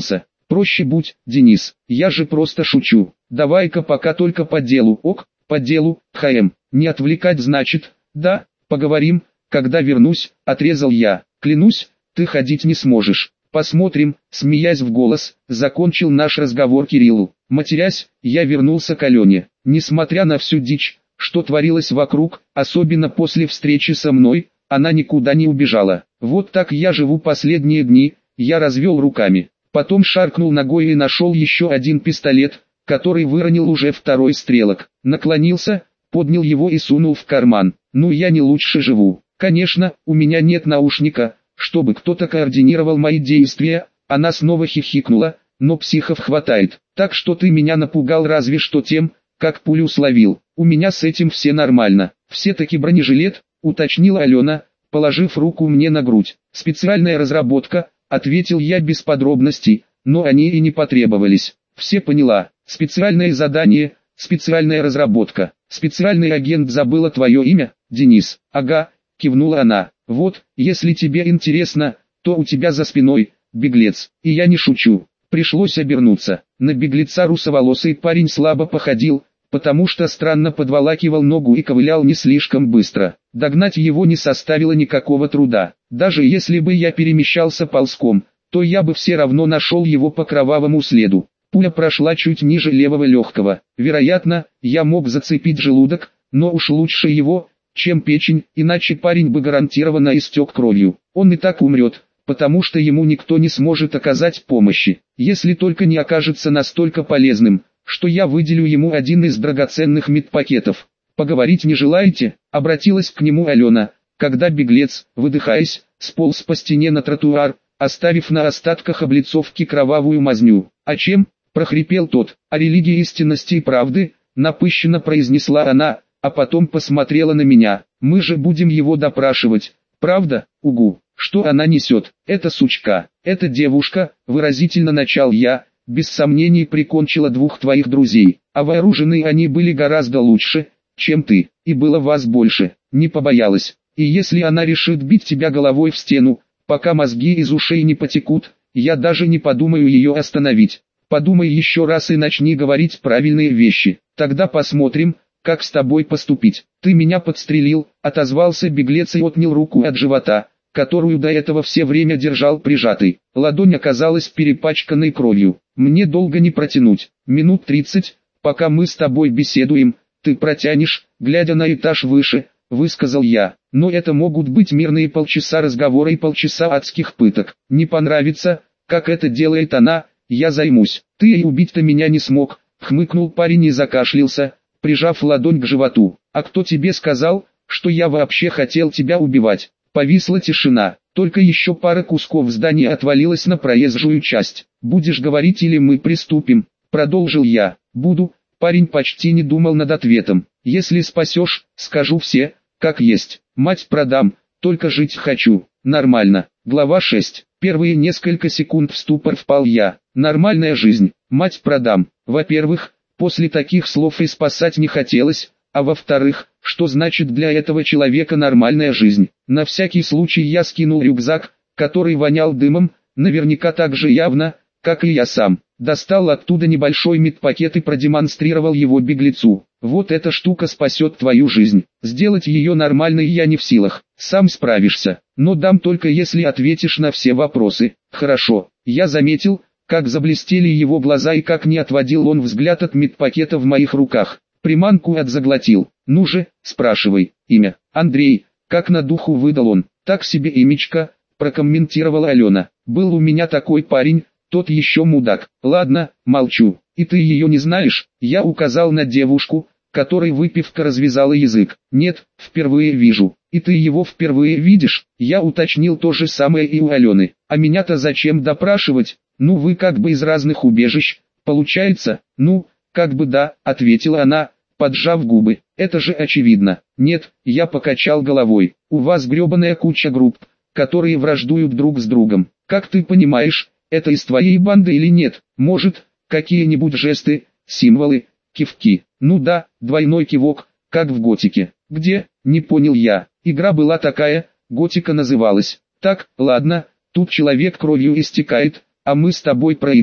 Проще будь, Денис, я же просто шучу. Давай-ка пока только по делу, ок, по делу, не отвлекать значит, да, поговорим, когда вернусь, отрезал я. Клянусь, ты ходить не сможешь. Посмотрим, смеясь в голос, закончил наш разговор Кириллу. Матерясь, я вернулся к Алене. Несмотря на всю дичь, что творилось вокруг, особенно после встречи со мной, она никуда не убежала. Вот так я живу последние дни, я развел руками. Потом шаркнул ногой и нашел еще один пистолет, который выронил уже второй стрелок. Наклонился, поднял его и сунул в карман. Ну я не лучше живу. Конечно, у меня нет наушника, чтобы кто-то координировал мои действия. Она снова хихикнула, но психов хватает. Так что ты меня напугал разве что тем, как пулю словил. У меня с этим все нормально. Все-таки бронежилет, уточнила Алена, положив руку мне на грудь. Специальная разработка, ответил я без подробностей, но они и не потребовались. Все поняла. Специальное задание, специальная разработка. Специальный агент забыла твое имя, Денис. Ага, кивнула она. Вот, если тебе интересно, то у тебя за спиной, беглец. И я не шучу. Пришлось обернуться. На беглеца русоволосый парень слабо походил, потому что странно подволакивал ногу и ковылял не слишком быстро. Догнать его не составило никакого труда. Даже если бы я перемещался ползком, то я бы все равно нашел его по кровавому следу. Пуля прошла чуть ниже левого легкого. Вероятно, я мог зацепить желудок, но уж лучше его, чем печень, иначе парень бы гарантированно истек кровью. Он и так умрет, потому что ему никто не сможет оказать помощи, если только не окажется настолько полезным, что я выделю ему один из драгоценных медпакетов. «Поговорить не желаете?» — обратилась к нему Алена, когда беглец, выдыхаясь, сполз по стене на тротуар, оставив на остатках облицовки кровавую мазню. «А чем?» — прохрипел тот. «О религии истинности и правды», — напыщенно произнесла она, а потом посмотрела на меня. «Мы же будем его допрашивать, правда, угу?» «Что она несет? Это сучка, это девушка», — выразительно начал я, «без сомнений прикончила двух твоих друзей, а вооружены они были гораздо лучше, чем ты, и было вас больше, не побоялась. И если она решит бить тебя головой в стену, пока мозги из ушей не потекут, я даже не подумаю ее остановить. Подумай еще раз и начни говорить правильные вещи, тогда посмотрим, как с тобой поступить». «Ты меня подстрелил», — отозвался беглец и отнял руку от живота, которую до этого все время держал прижатой. Ладонь оказалась перепачканной кровью. «Мне долго не протянуть, минут 30, пока мы с тобой беседуем, ты протянешь, глядя на этаж выше», — высказал я. «Но это могут быть мирные полчаса разговора и полчаса адских пыток. Не понравится, как это делает она, я займусь». «Ты и убить-то меня не смог», — хмыкнул парень и закашлялся, прижав ладонь к животу. «А кто тебе сказал, что я вообще хотел тебя убивать?» Повисла тишина, только еще пара кусков здания отвалилась на проезжую часть. «Будешь говорить или мы приступим?» — продолжил я. «Буду». Парень почти не думал над ответом. «Если спасешь, скажу все, как есть. Мать продам, только жить хочу. Нормально». Глава 6. Первые несколько секунд в ступор впал я. Нормальная жизнь. Мать продам. Во-первых, после таких слов и спасать не хотелось. А во-вторых, что значит для этого человека нормальная жизнь? На всякий случай я скинул рюкзак, который вонял дымом, наверняка так же явно, как и я сам. Достал оттуда небольшой медпакет и продемонстрировал его беглецу. «Вот эта штука спасет твою жизнь. Сделать ее нормальной я не в силах. Сам справишься. Но дам только если ответишь на все вопросы». «Хорошо». Я заметил, как заблестели его глаза и как не отводил он взгляд от медпакета в моих руках. Приманку отзаглотил. «Ну же, спрашивай». «Имя?» «Андрей», как на духу выдал он. «Так себе имечко», прокомментировала Алена. «Был у меня такой парень, тот еще мудак». «Ладно, молчу. И ты ее не знаешь?» Я указал на девушку, которой выпивка развязала язык. «Нет, впервые вижу». «И ты его впервые видишь?» Я уточнил то же самое и у Алены. «А меня-то зачем допрашивать? Ну вы как бы из разных убежищ, получается?» «Ну, как бы да», ответила она, поджав губы. «Это же очевидно». «Нет», я покачал головой. «У вас гребаная куча групп, которые враждуют друг с другом. Как ты понимаешь, это из твоей банды или нет? Может, какие-нибудь жесты, символы, кивки?» «Ну да, двойной кивок, как в готике». «Где?» Не понял я. Игра была такая, готика называлась. «Так, ладно, тут человек кровью истекает, а мы с тобой про игры»,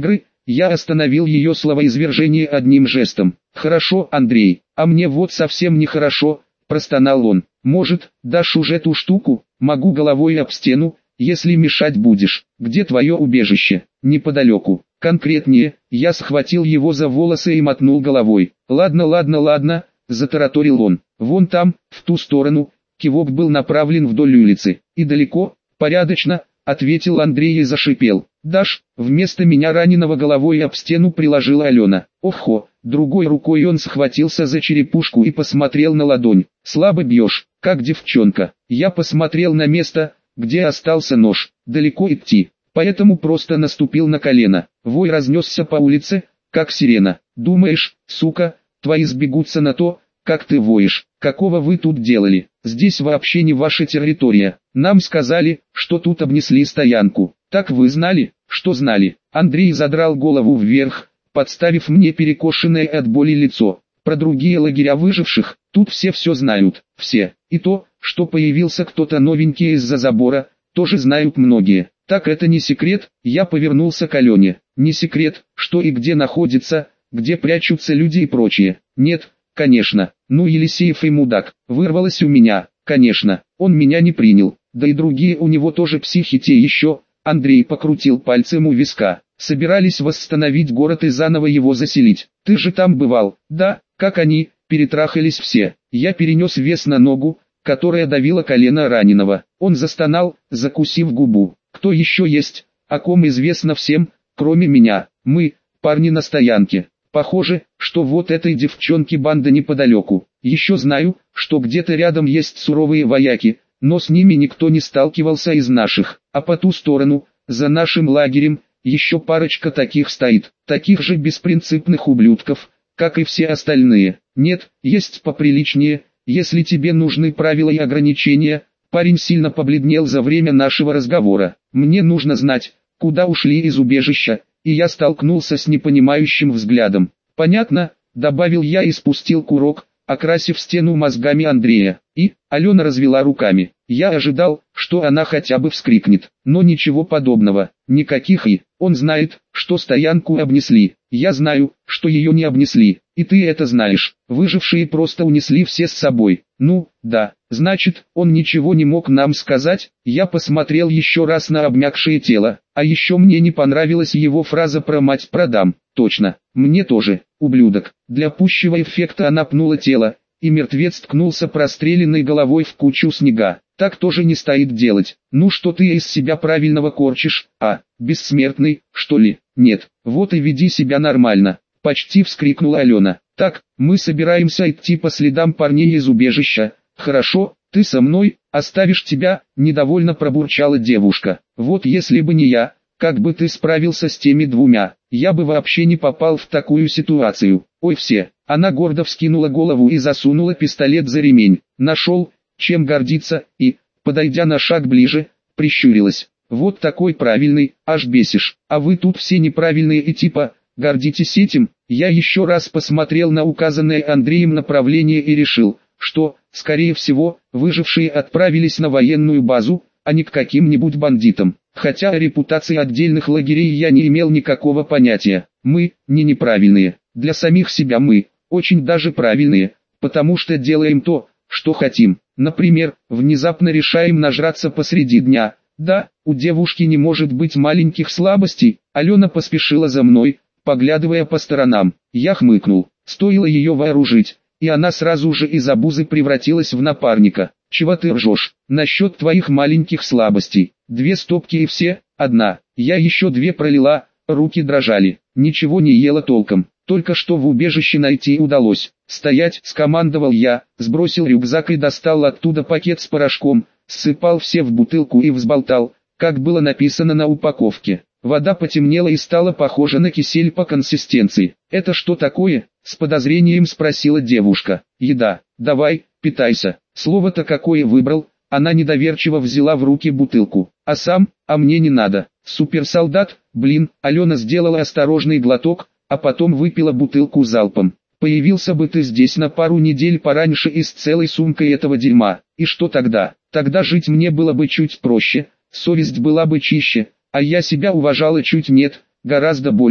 Я остановил ее словоизвержение одним жестом. «Хорошо, Андрей, а мне вот совсем нехорошо», – простонал он. «Может, дашь уже ту штуку? Могу головой об стену, если мешать будешь. Где твое убежище?» «Неподалеку. Конкретнее». Я схватил его за волосы и мотнул головой. «Ладно», – затараторил он. «Вон там, в ту сторону». Кивок был направлен вдоль улицы. «И далеко?» «Порядочно», — ответил Андрей и зашипел. «Дашь?» Вместо меня раненого головой об стену приложила Алена. «Охо!» Другой рукой он схватился за черепушку и посмотрел на ладонь. «Слабо бьешь, как девчонка». Я посмотрел на место, где остался нож. Далеко идти, поэтому просто наступил на колено. Вой разнесся по улице, как сирена. «Думаешь, сука, твои сбегутся на то, как ты воешь? Какого вы тут делали? Здесь вообще не ваша территория. Нам сказали, что тут обнесли стоянку. Так вы знали?» «Что знали?» Андрей задрал голову вверх, подставив мне перекошенное от боли лицо. «Про другие лагеря выживших, тут все знают. Все. И то, что появился кто-то новенький из-за забора, тоже знают многие. Так это не секрет?» Я повернулся к Алене. «Не секрет, что и где находится, где прячутся люди и прочее?» «Нет, конечно. Ну Елисеев и мудак». Вырвалось у меня. «Конечно, он меня не принял. Да и другие у него тоже психи те еще». Андрей покрутил пальцем у виска. «Собирались восстановить город и заново его заселить. Ты же там бывал?» «Да». «Как они?» «Перетрахались все». Я перенес вес на ногу, которая давила колено раненого. Он застонал, закусив губу. «Кто еще есть? О ком известно всем, кроме меня?» «Мы, парни на стоянке. Похоже, что вот этой девчонки банда неподалеку. Еще знаю, что где-то рядом есть суровые вояки, но с ними никто не сталкивался из наших. А по ту сторону, за нашим лагерем, еще парочка таких стоит, таких же беспринципных ублюдков, как и все остальные. Нет, есть поприличнее, если тебе нужны правила и ограничения». Парень сильно побледнел за время нашего разговора. «Мне нужно знать, куда ушли из убежища», и я столкнулся с непонимающим взглядом. «Понятно», — добавил я и спустил курок, окрасив стену мозгами Андрея. И Алена развела руками. Я ожидал, что она хотя бы вскрикнет, но ничего подобного, никаких «и». Он знает, что стоянку обнесли. Я знаю, что ее не обнесли, и ты это знаешь. Выжившие просто унесли все с собой. Ну, да, значит, он ничего не мог нам сказать. Я посмотрел еще раз на обмякшее тело, а еще мне не понравилась его фраза про мать продам. Точно, мне тоже, ублюдок. Для пущего эффекта она пнула тело, и мертвец ткнулся простреленной головой в кучу снега. Так тоже не стоит делать. «Ну что ты из себя правильного корчишь, а, бессмертный, что ли?» «Нет, вот и веди себя нормально», — почти вскрикнула Алена. «Так, мы собираемся идти по следам парней из убежища. Хорошо, ты со мной, оставишь тебя», — недовольно пробурчала девушка. «Вот если бы не я, как бы ты справился с теми двумя? Я бы вообще не попал в такую ситуацию. Ой, все». Она гордо вскинула голову и засунула пистолет за ремень. «Нашел, чем гордиться», и, подойдя на шаг ближе, прищурилась. «Вот такой правильный, аж бесишь. А вы тут все неправильные и типа, гордитесь этим?» Я еще раз посмотрел на указанное Андреем направление и решил, что, скорее всего, выжившие отправились на военную базу, а не к каким-нибудь бандитам. Хотя о репутации отдельных лагерей я не имел никакого понятия. Мы, не неправильные. Для самих себя мы, очень даже правильные, потому что делаем то, что хотим. Например, внезапно решаем нажраться посреди дня. Да, у девушки не может быть маленьких слабостей. Алена поспешила за мной, поглядывая по сторонам. Я хмыкнул. Стоило ее вооружить, и она сразу же из обузы превратилась в напарника. «Чего ты ржешь? Насчет твоих маленьких слабостей. 2 стопки и все, 1. Я еще 2 пролила, руки дрожали. Ничего не ела толком. Только что в убежище найти удалось. «Стоять!» — скомандовал я, сбросил рюкзак и достал оттуда пакет с порошком, ссыпал все в бутылку и взболтал, как было написано на упаковке. Вода потемнела и стала похожа на кисель по консистенции. «Это что такое?» — с подозрением спросила девушка. «Еда. Давай, питайся». Слово-то какое выбрал. Она недоверчиво взяла в руки бутылку. «А сам? А мне не надо. Суперсолдат, блин». Алена сделала осторожный глоток, а потом выпила бутылку залпом. «Появился бы ты здесь на пару недель пораньше и с целой сумкой этого дерьма. И что тогда? Тогда жить мне было бы чуть проще, совесть была бы чище, а я себя уважала чуть нет, гораздо больше».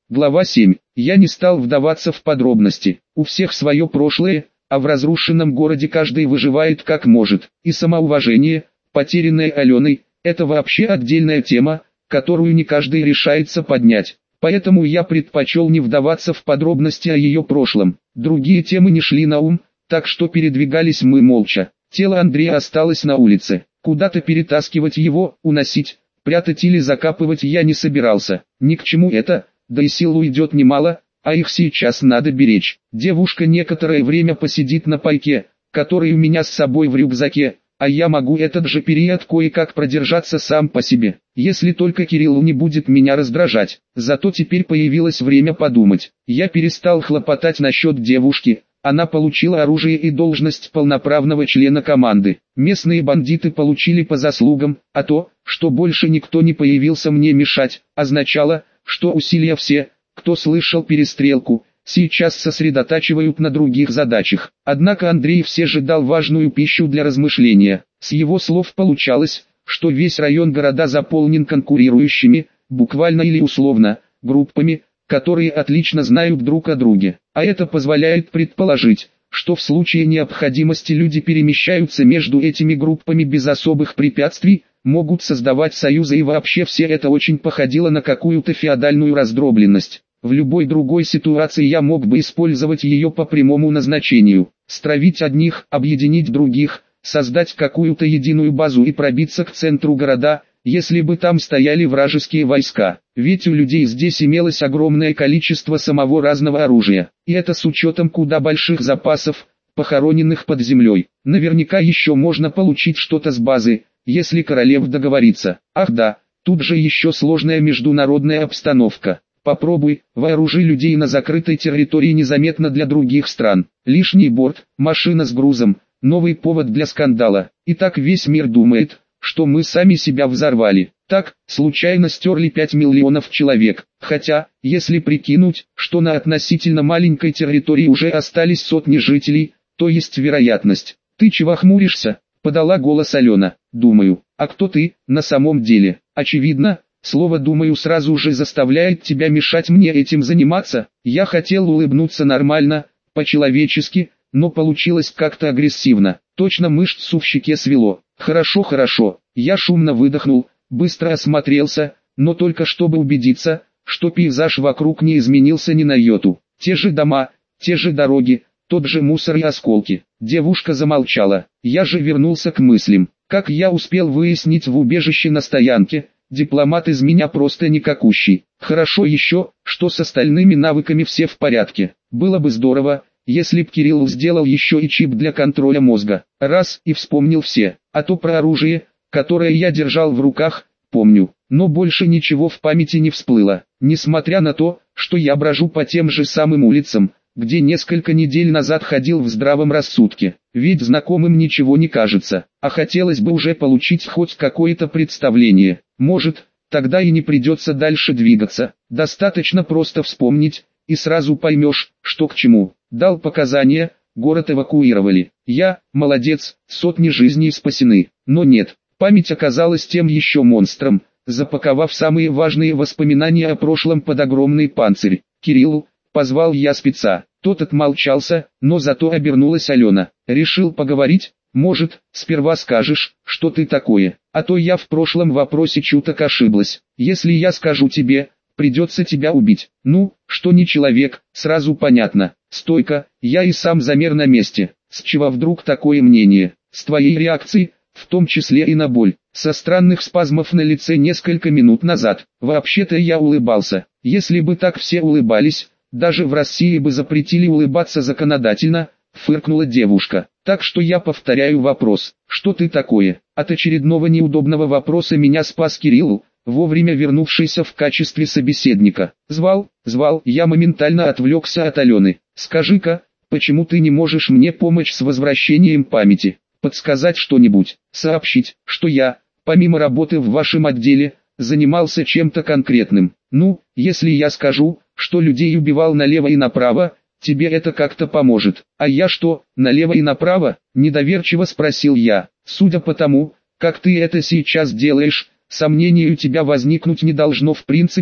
Глава 7. Я не стал вдаваться в подробности. У всех свое прошлое, а в разрушенном городе каждый выживает как может. И самоуважение, потерянное Аленой, это вообще отдельная тема, которую не каждый решается поднять. Поэтому я предпочел не вдаваться в подробности о ее прошлом. Другие темы не шли на ум, так что передвигались мы молча. Тело Андрея осталось на улице. Куда-то перетаскивать его, уносить, прятать или закапывать я не собирался. Ни к чему это, да и сил уйдет немало, а их сейчас надо беречь. Девушка некоторое время посидит на пайке, который у меня с собой в рюкзаке, а я могу этот же период кое-как продержаться сам по себе, если только Кириллу не будет меня раздражать. Зато теперь появилось время подумать. Я перестал хлопотать насчет девушки, она получила оружие и должность полноправного члена команды. Местные бандиты получили по заслугам, а то, что больше никто не появился мне мешать, означало, что усилия все, кто слышал перестрелку, сейчас сосредотачивают на других задачах. Однако Андрей все же дал важную пищу для размышления. С его слов получалось, что весь район города заполнен конкурирующими, буквально или условно, группами, которые отлично знают друг о друге. А это позволяет предположить, что в случае необходимости люди перемещаются между этими группами без особых препятствий, могут создавать союзы и вообще все это очень походило на какую-то феодальную раздробленность. В любой другой ситуации я мог бы использовать ее по прямому назначению, стравить одних, объединить других, создать какую-то единую базу и пробиться к центру города, если бы там стояли вражеские войска. Ведь у людей здесь имелось огромное количество самого разного оружия, и это с учетом куда больших запасов, похороненных под землей. Наверняка еще можно получить что-то с базы, если королев договорится. Ах да, тут же еще сложная международная обстановка. Попробуй, вооружи людей на закрытой территории незаметно для других стран. Лишний борт, машина с грузом, новый повод для скандала. И так весь мир думает, что мы сами себя взорвали. Так, случайно стерли 5 миллионов человек. Хотя, если прикинуть, что на относительно маленькой территории уже остались сотни жителей, то есть вероятность. «Ты чего хмуришься?» — подала голос Алена. «Думаю. А кто ты, на самом деле?» «Очевидно, слово «думаю» сразу же заставляет тебя мешать мне этим заниматься». Я хотел улыбнуться нормально, по-человечески, но получилось как-то агрессивно. Точно мышцу в щеке свело. «Хорошо, хорошо». Я шумно выдохнул, быстро осмотрелся, но только чтобы убедиться, что пейзаж вокруг не изменился ни на йоту. Те же дома, те же дороги, тот же мусор и осколки. Девушка замолчала. Я же вернулся к мыслям. Как я успел выяснить в убежище на стоянке, дипломат из меня просто никакущий. Хорошо еще, что с остальными навыками все в порядке. Было бы здорово, если б Кирилл сделал еще и чип для контроля мозга. Раз и вспомнил все. А то про оружие, которое я держал в руках, помню. Но больше ничего в памяти не всплыло. Несмотря на то, что я брожу по тем же самым улицам, где несколько недель назад ходил в здравом рассудке. Ведь знакомым ничего не кажется, а хотелось бы уже получить хоть какое-то представление. Может, тогда и не придется дальше двигаться. Достаточно просто вспомнить, и сразу поймешь, что к чему. Дал показания, город эвакуировали. Я, молодец, сотни жизней спасены. Но нет, память оказалась тем еще монстром, запаковав самые важные воспоминания о прошлом под огромный панцирь. «Кириллу», позвал я спеца. Тот отмолчался, но зато обернулась Алена. «Решил поговорить? Может, сперва скажешь, что ты такое? А то я в прошлом вопросе чуток ошиблась. Если я скажу тебе, придется тебя убить». «Ну, что не человек, сразу понятно». «Стойка, я и сам замер на месте. С чего вдруг такое мнение? С твоей реакцией, в том числе и на боль, со странных спазмов на лице несколько минут назад. Вообще-то я улыбался. Если бы так все улыбались, даже в России бы запретили улыбаться законодательно», фыркнула девушка. «Так что я повторяю вопрос, что ты такое?» От очередного неудобного вопроса меня спас Кирилл, вовремя вернувшийся в качестве собеседника. «Звал?» Я моментально отвлекся от Алены. «Скажи-ка, почему ты не можешь мне помочь с возвращением памяти? Подсказать что-нибудь? Сообщить, что я, помимо работы в вашем отделе, занимался чем-то конкретным? Ну, если я скажу, что людей убивал налево и направо, тебе это как-то поможет». «А я что, налево и направо?» – недоверчиво спросил я. «Судя по тому, как ты это сейчас делаешь, сомнений у тебя возникнуть не должно в принципе,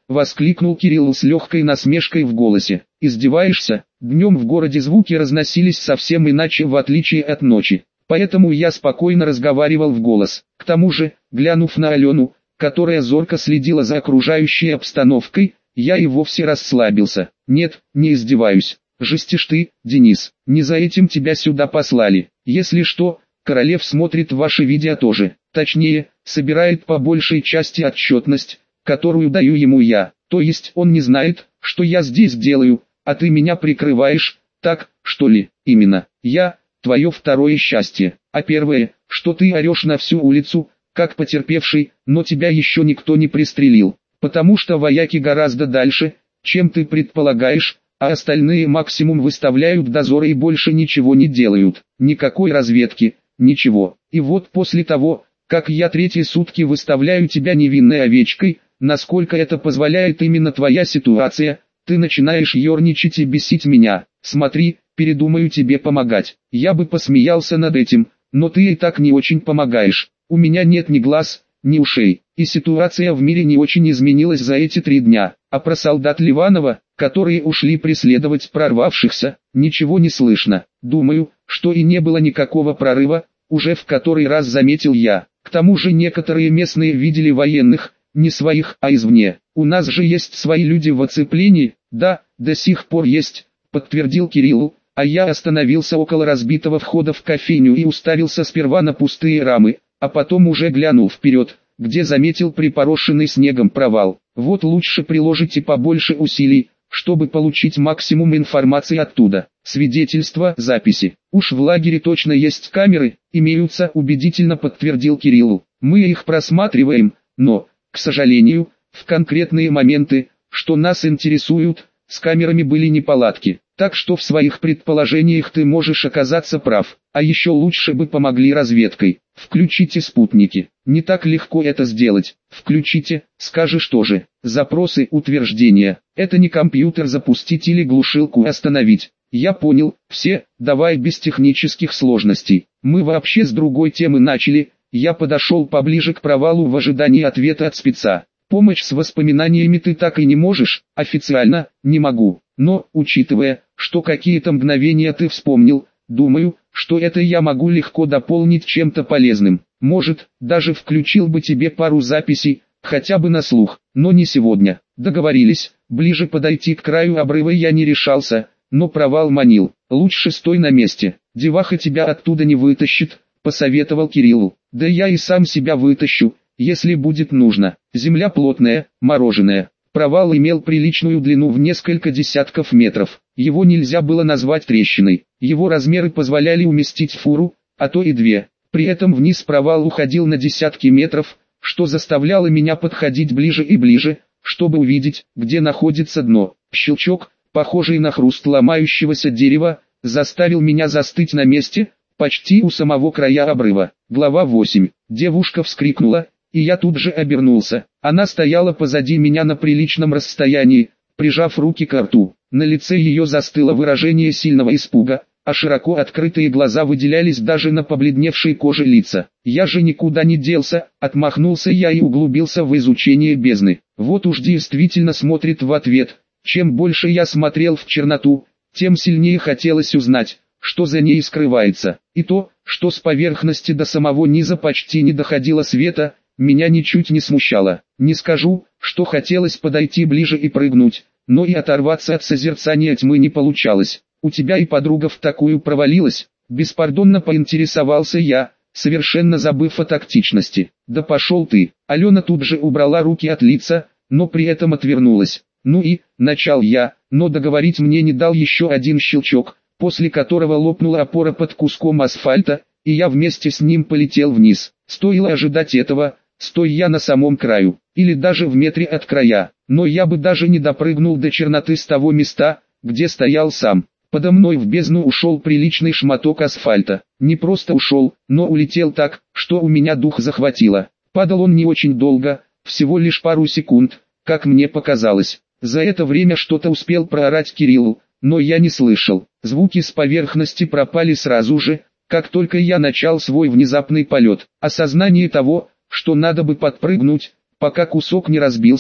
воскликнул Кирилл с легкой насмешкой в голосе. «Издеваешься? Днем в городе звуки разносились совсем иначе, в отличие от ночи. Поэтому я спокойно разговаривал в голос. К тому же, глянув на Алену, которая зорко следила за окружающей обстановкой, я и вовсе расслабился. Нет, не издеваюсь. Жестишь ты, Денис, не за этим тебя сюда послали. Если что, Королев смотрит ваши видео тоже. Точнее, собирает по большей части отчетность, которую даю ему я. То есть он не знает, что я здесь делаю, а ты меня прикрываешь, так, что ли? Именно. Я, твое второе счастье. А первое, что ты орешь на всю улицу, как потерпевший, но тебя еще никто не пристрелил. Потому что вояки гораздо дальше, чем ты предполагаешь, а остальные максимум выставляют дозоры и больше ничего не делают. Никакой разведки, ничего. И вот после того, как я третьи сутки выставляю тебя невинной овечкой, насколько это позволяет именно твоя ситуация, ты начинаешь ерничать и бесить меня. Смотри, передумаю тебе помогать. Я бы посмеялся над этим, но ты и так не очень помогаешь. У меня нет ни глаз, ни ушей, и ситуация в мире не очень изменилась за эти 3 дня. А про солдат Ливанова, которые ушли преследовать прорвавшихся, ничего не слышно. Думаю, что и не было никакого прорыва, уже в который раз заметил я. К тому же некоторые местные видели военных, не своих, а извне. У нас же есть свои люди в оцеплении. Да, до сих пор есть, подтвердил Кирилл, а я остановился около разбитого входа в кофейню и уставился сперва на пустые рамы, а потом уже глянул вперед, где заметил припорошенный снегом провал. Вот лучше приложите побольше усилий, чтобы получить максимум информации оттуда. Свидетельства, записи. Уж в лагере точно есть камеры, имеются, убедительно подтвердил Кирилл. Мы их просматриваем, но, к сожалению, в конкретные моменты, что нас интересуют, с камерами были неполадки. Так что в своих предположениях ты можешь оказаться прав, а еще лучше бы помогли разведкой. Включите спутники. Не так легко это сделать. Включите, скажешь тоже. Запросы, утверждения. Это не компьютер запустить или глушилку остановить. Я понял, все, давай без технических сложностей. Мы вообще с другой темы начали. Я подошел поближе к провалу в ожидании ответа от спеца. Помощь с воспоминаниями ты так и не можешь, официально, не могу. Но, учитывая, что какие-то мгновения ты вспомнил, думаю, что это я могу легко дополнить чем-то полезным. Может, даже включил бы тебе пару записей, хотя бы на слух, но не сегодня. Договорились, ближе подойти к краю обрыва я не решался, но провал манил. Лучше стой на месте, деваха тебя оттуда не вытащит, посоветовал Кириллу. Да я и сам себя вытащу, если будет нужно. Земля плотная, мороженая. Провал имел приличную длину в несколько десятков метров. Его нельзя было назвать трещиной. Его размеры позволяли уместить фуру, а то и 2. При этом вниз провал уходил на десятки метров, что заставляло меня подходить ближе и ближе, чтобы увидеть, где находится дно. Щелчок, похожий на хруст ломающегося дерева, заставил меня застыть на месте, почти у самого края обрыва. Глава 8. Девушка вскрикнула, и я тут же обернулся. Она стояла позади меня на приличном расстоянии, прижав руки к рту. На лице ее застыло выражение сильного испуга, а широко открытые глаза выделялись даже на побледневшей коже лица. Я же никуда не делся, отмахнулся я и углубился в изучение бездны. Вот уж действительно смотрит в ответ. Чем больше я смотрел в черноту, тем сильнее хотелось узнать, что за ней скрывается. И то, что с поверхности до самого низа почти не доходило света, меня ничуть не смущало. Не скажу, что хотелось подойти ближе и прыгнуть, но и оторваться от созерцания тьмы не получалось. У тебя и подруга в такую провалилась? Беспардонно поинтересовался я, совершенно забыв о тактичности. Да пошел ты. Алена тут же убрала руки от лица, но при этом отвернулась. Ну и, начал я, но договорить мне не дал еще один щелчок, после которого лопнула опора под куском асфальта, и я вместе с ним полетел вниз. Стоило ожидать этого, стой я на самом краю, или даже в метре от края, но я бы даже не допрыгнул до черноты с того места, где стоял сам. Подо мной в бездну ушел приличный шматок асфальта. Не просто ушел, но улетел так, что у меня дух захватило. Падал он не очень долго, всего лишь пару секунд, как мне показалось. За это время что-то успел проорать Кириллу, но я не слышал. Звуки с поверхности пропали сразу же, как только я начал свой внезапный полет. Осознание того, что надо бы подпрыгнуть, пока кусок не разбился,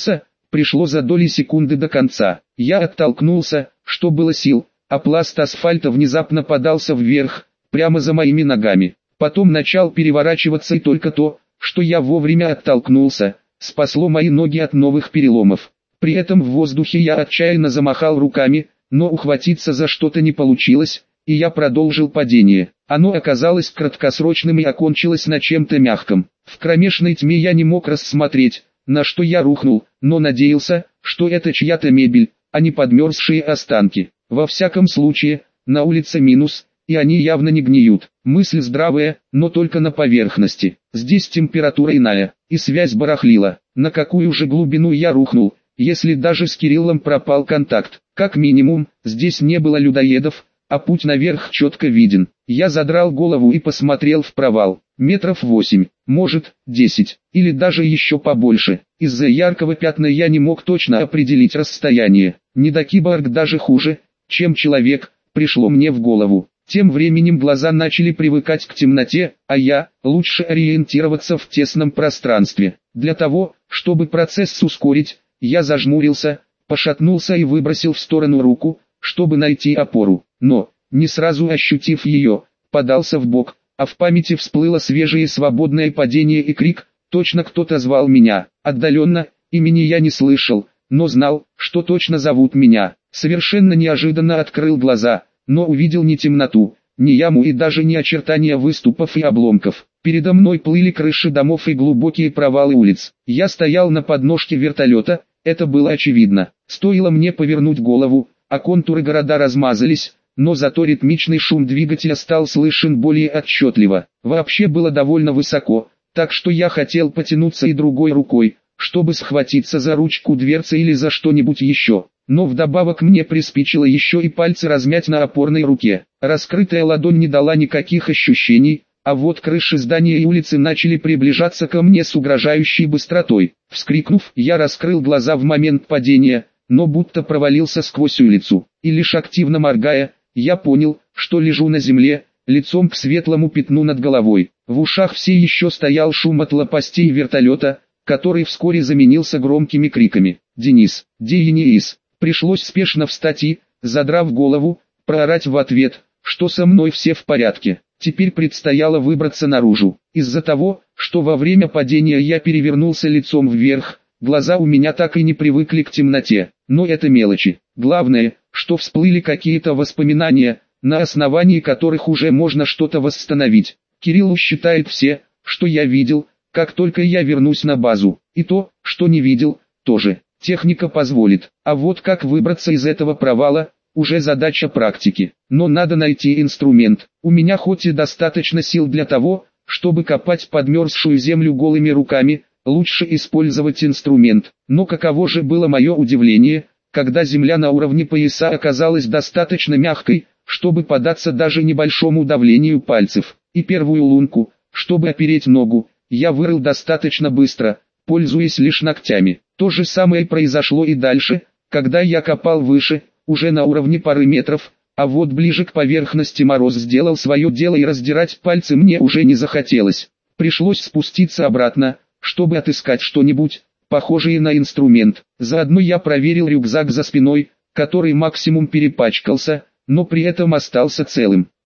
пришло за доли секунды до конца. Я оттолкнулся, что было сил, а пласт асфальта внезапно подался вверх, прямо за моими ногами. Потом начал переворачиваться, и только то, что я вовремя оттолкнулся, спасло мои ноги от новых переломов. При этом в воздухе я отчаянно замахал руками, но ухватиться за что-то не получилось, и я продолжил падение. Оно оказалось краткосрочным и окончилось на чем-то мягком. В кромешной тьме я не мог рассмотреть, на что я рухнул, но надеялся, что это чья-то мебель, а не подмерзшие останки. Во всяком случае, на улице минус, и они явно не гниют. Мысль здравая, но только на поверхности. Здесь температура иная, и связь барахлила. На какую же глубину я рухнул, если даже с Кириллом пропал контакт? Как минимум, здесь не было людоедов, а путь наверх четко виден. Я задрал голову и посмотрел в провал. Метров 8, может, 10, или даже еще побольше. Из-за яркого пятна я не мог точно определить расстояние. Недокиборг даже хуже, чем человек, пришло мне в голову. Тем временем глаза начали привыкать к темноте, а я, лучше ориентироваться в тесном пространстве. Для того, чтобы процесс ускорить, я зажмурился, пошатнулся и выбросил в сторону руку, чтобы найти опору. Но, не сразу ощутив ее, подался вбок, а в памяти всплыло свежее свободное падение и крик, точно кто-то звал меня. Отдаленно, имени я не слышал, но знал, что точно зовут меня. Совершенно неожиданно открыл глаза, но увидел не темноту, не яму и даже не очертания выступов и обломков. Передо мной плыли крыши домов и глубокие провалы улиц. Я стоял на подножке вертолета, это было очевидно. Стоило мне повернуть голову, а контуры города размазались, но зато ритмичный шум двигателя стал слышен более отчетливо. Вообще было довольно высоко, так что я хотел потянуться и другой рукой, чтобы схватиться за ручку дверцы или за что-нибудь еще. Но вдобавок мне приспичило еще и пальцы размять на опорной руке. Раскрытая ладонь не дала никаких ощущений, а вот крыши здания и улицы начали приближаться ко мне с угрожающей быстротой. Вскрикнув, я раскрыл глаза в момент падения, но будто провалился сквозь улицу. И лишь активно моргая, я понял, что лежу на земле, лицом к светлому пятну над головой. В ушах все еще стоял шум от лопастей вертолета, который вскоре заменился громкими криками. «Денис! Денис!» Пришлось спешно встать и, задрав голову, проорать в ответ, что со мной все в порядке. Теперь предстояло выбраться наружу. Из-за того, что во время падения я перевернулся лицом вверх, глаза у меня так и не привыкли к темноте. Но это мелочи. Главное, что всплыли какие-то воспоминания, на основании которых уже можно что-то восстановить. Кирилл считает все, что я видел, как только я вернусь на базу. И то, что не видел, тоже. Техника позволит. А вот как выбраться из этого провала, уже задача практики. Но надо найти инструмент. У меня хоть и достаточно сил для того, чтобы копать подмерзшую землю голыми руками, лучше использовать инструмент. Но каково же было мое удивление, когда земля на уровне пояса оказалась достаточно мягкой, чтобы поддаться даже небольшому давлению пальцев. И первую лунку, чтобы опереть ногу, я вырыл достаточно быстро, пользуясь лишь ногтями. То же самое произошло и дальше, когда я копал выше, уже на уровне пары метров, а вот ближе к поверхности мороз сделал свое дело и раздирать пальцы мне уже не захотелось. Пришлось спуститься обратно, чтобы отыскать что-нибудь, похожее на инструмент. Заодно я проверил рюкзак за спиной, который максимум перепачкался, но при этом остался целым.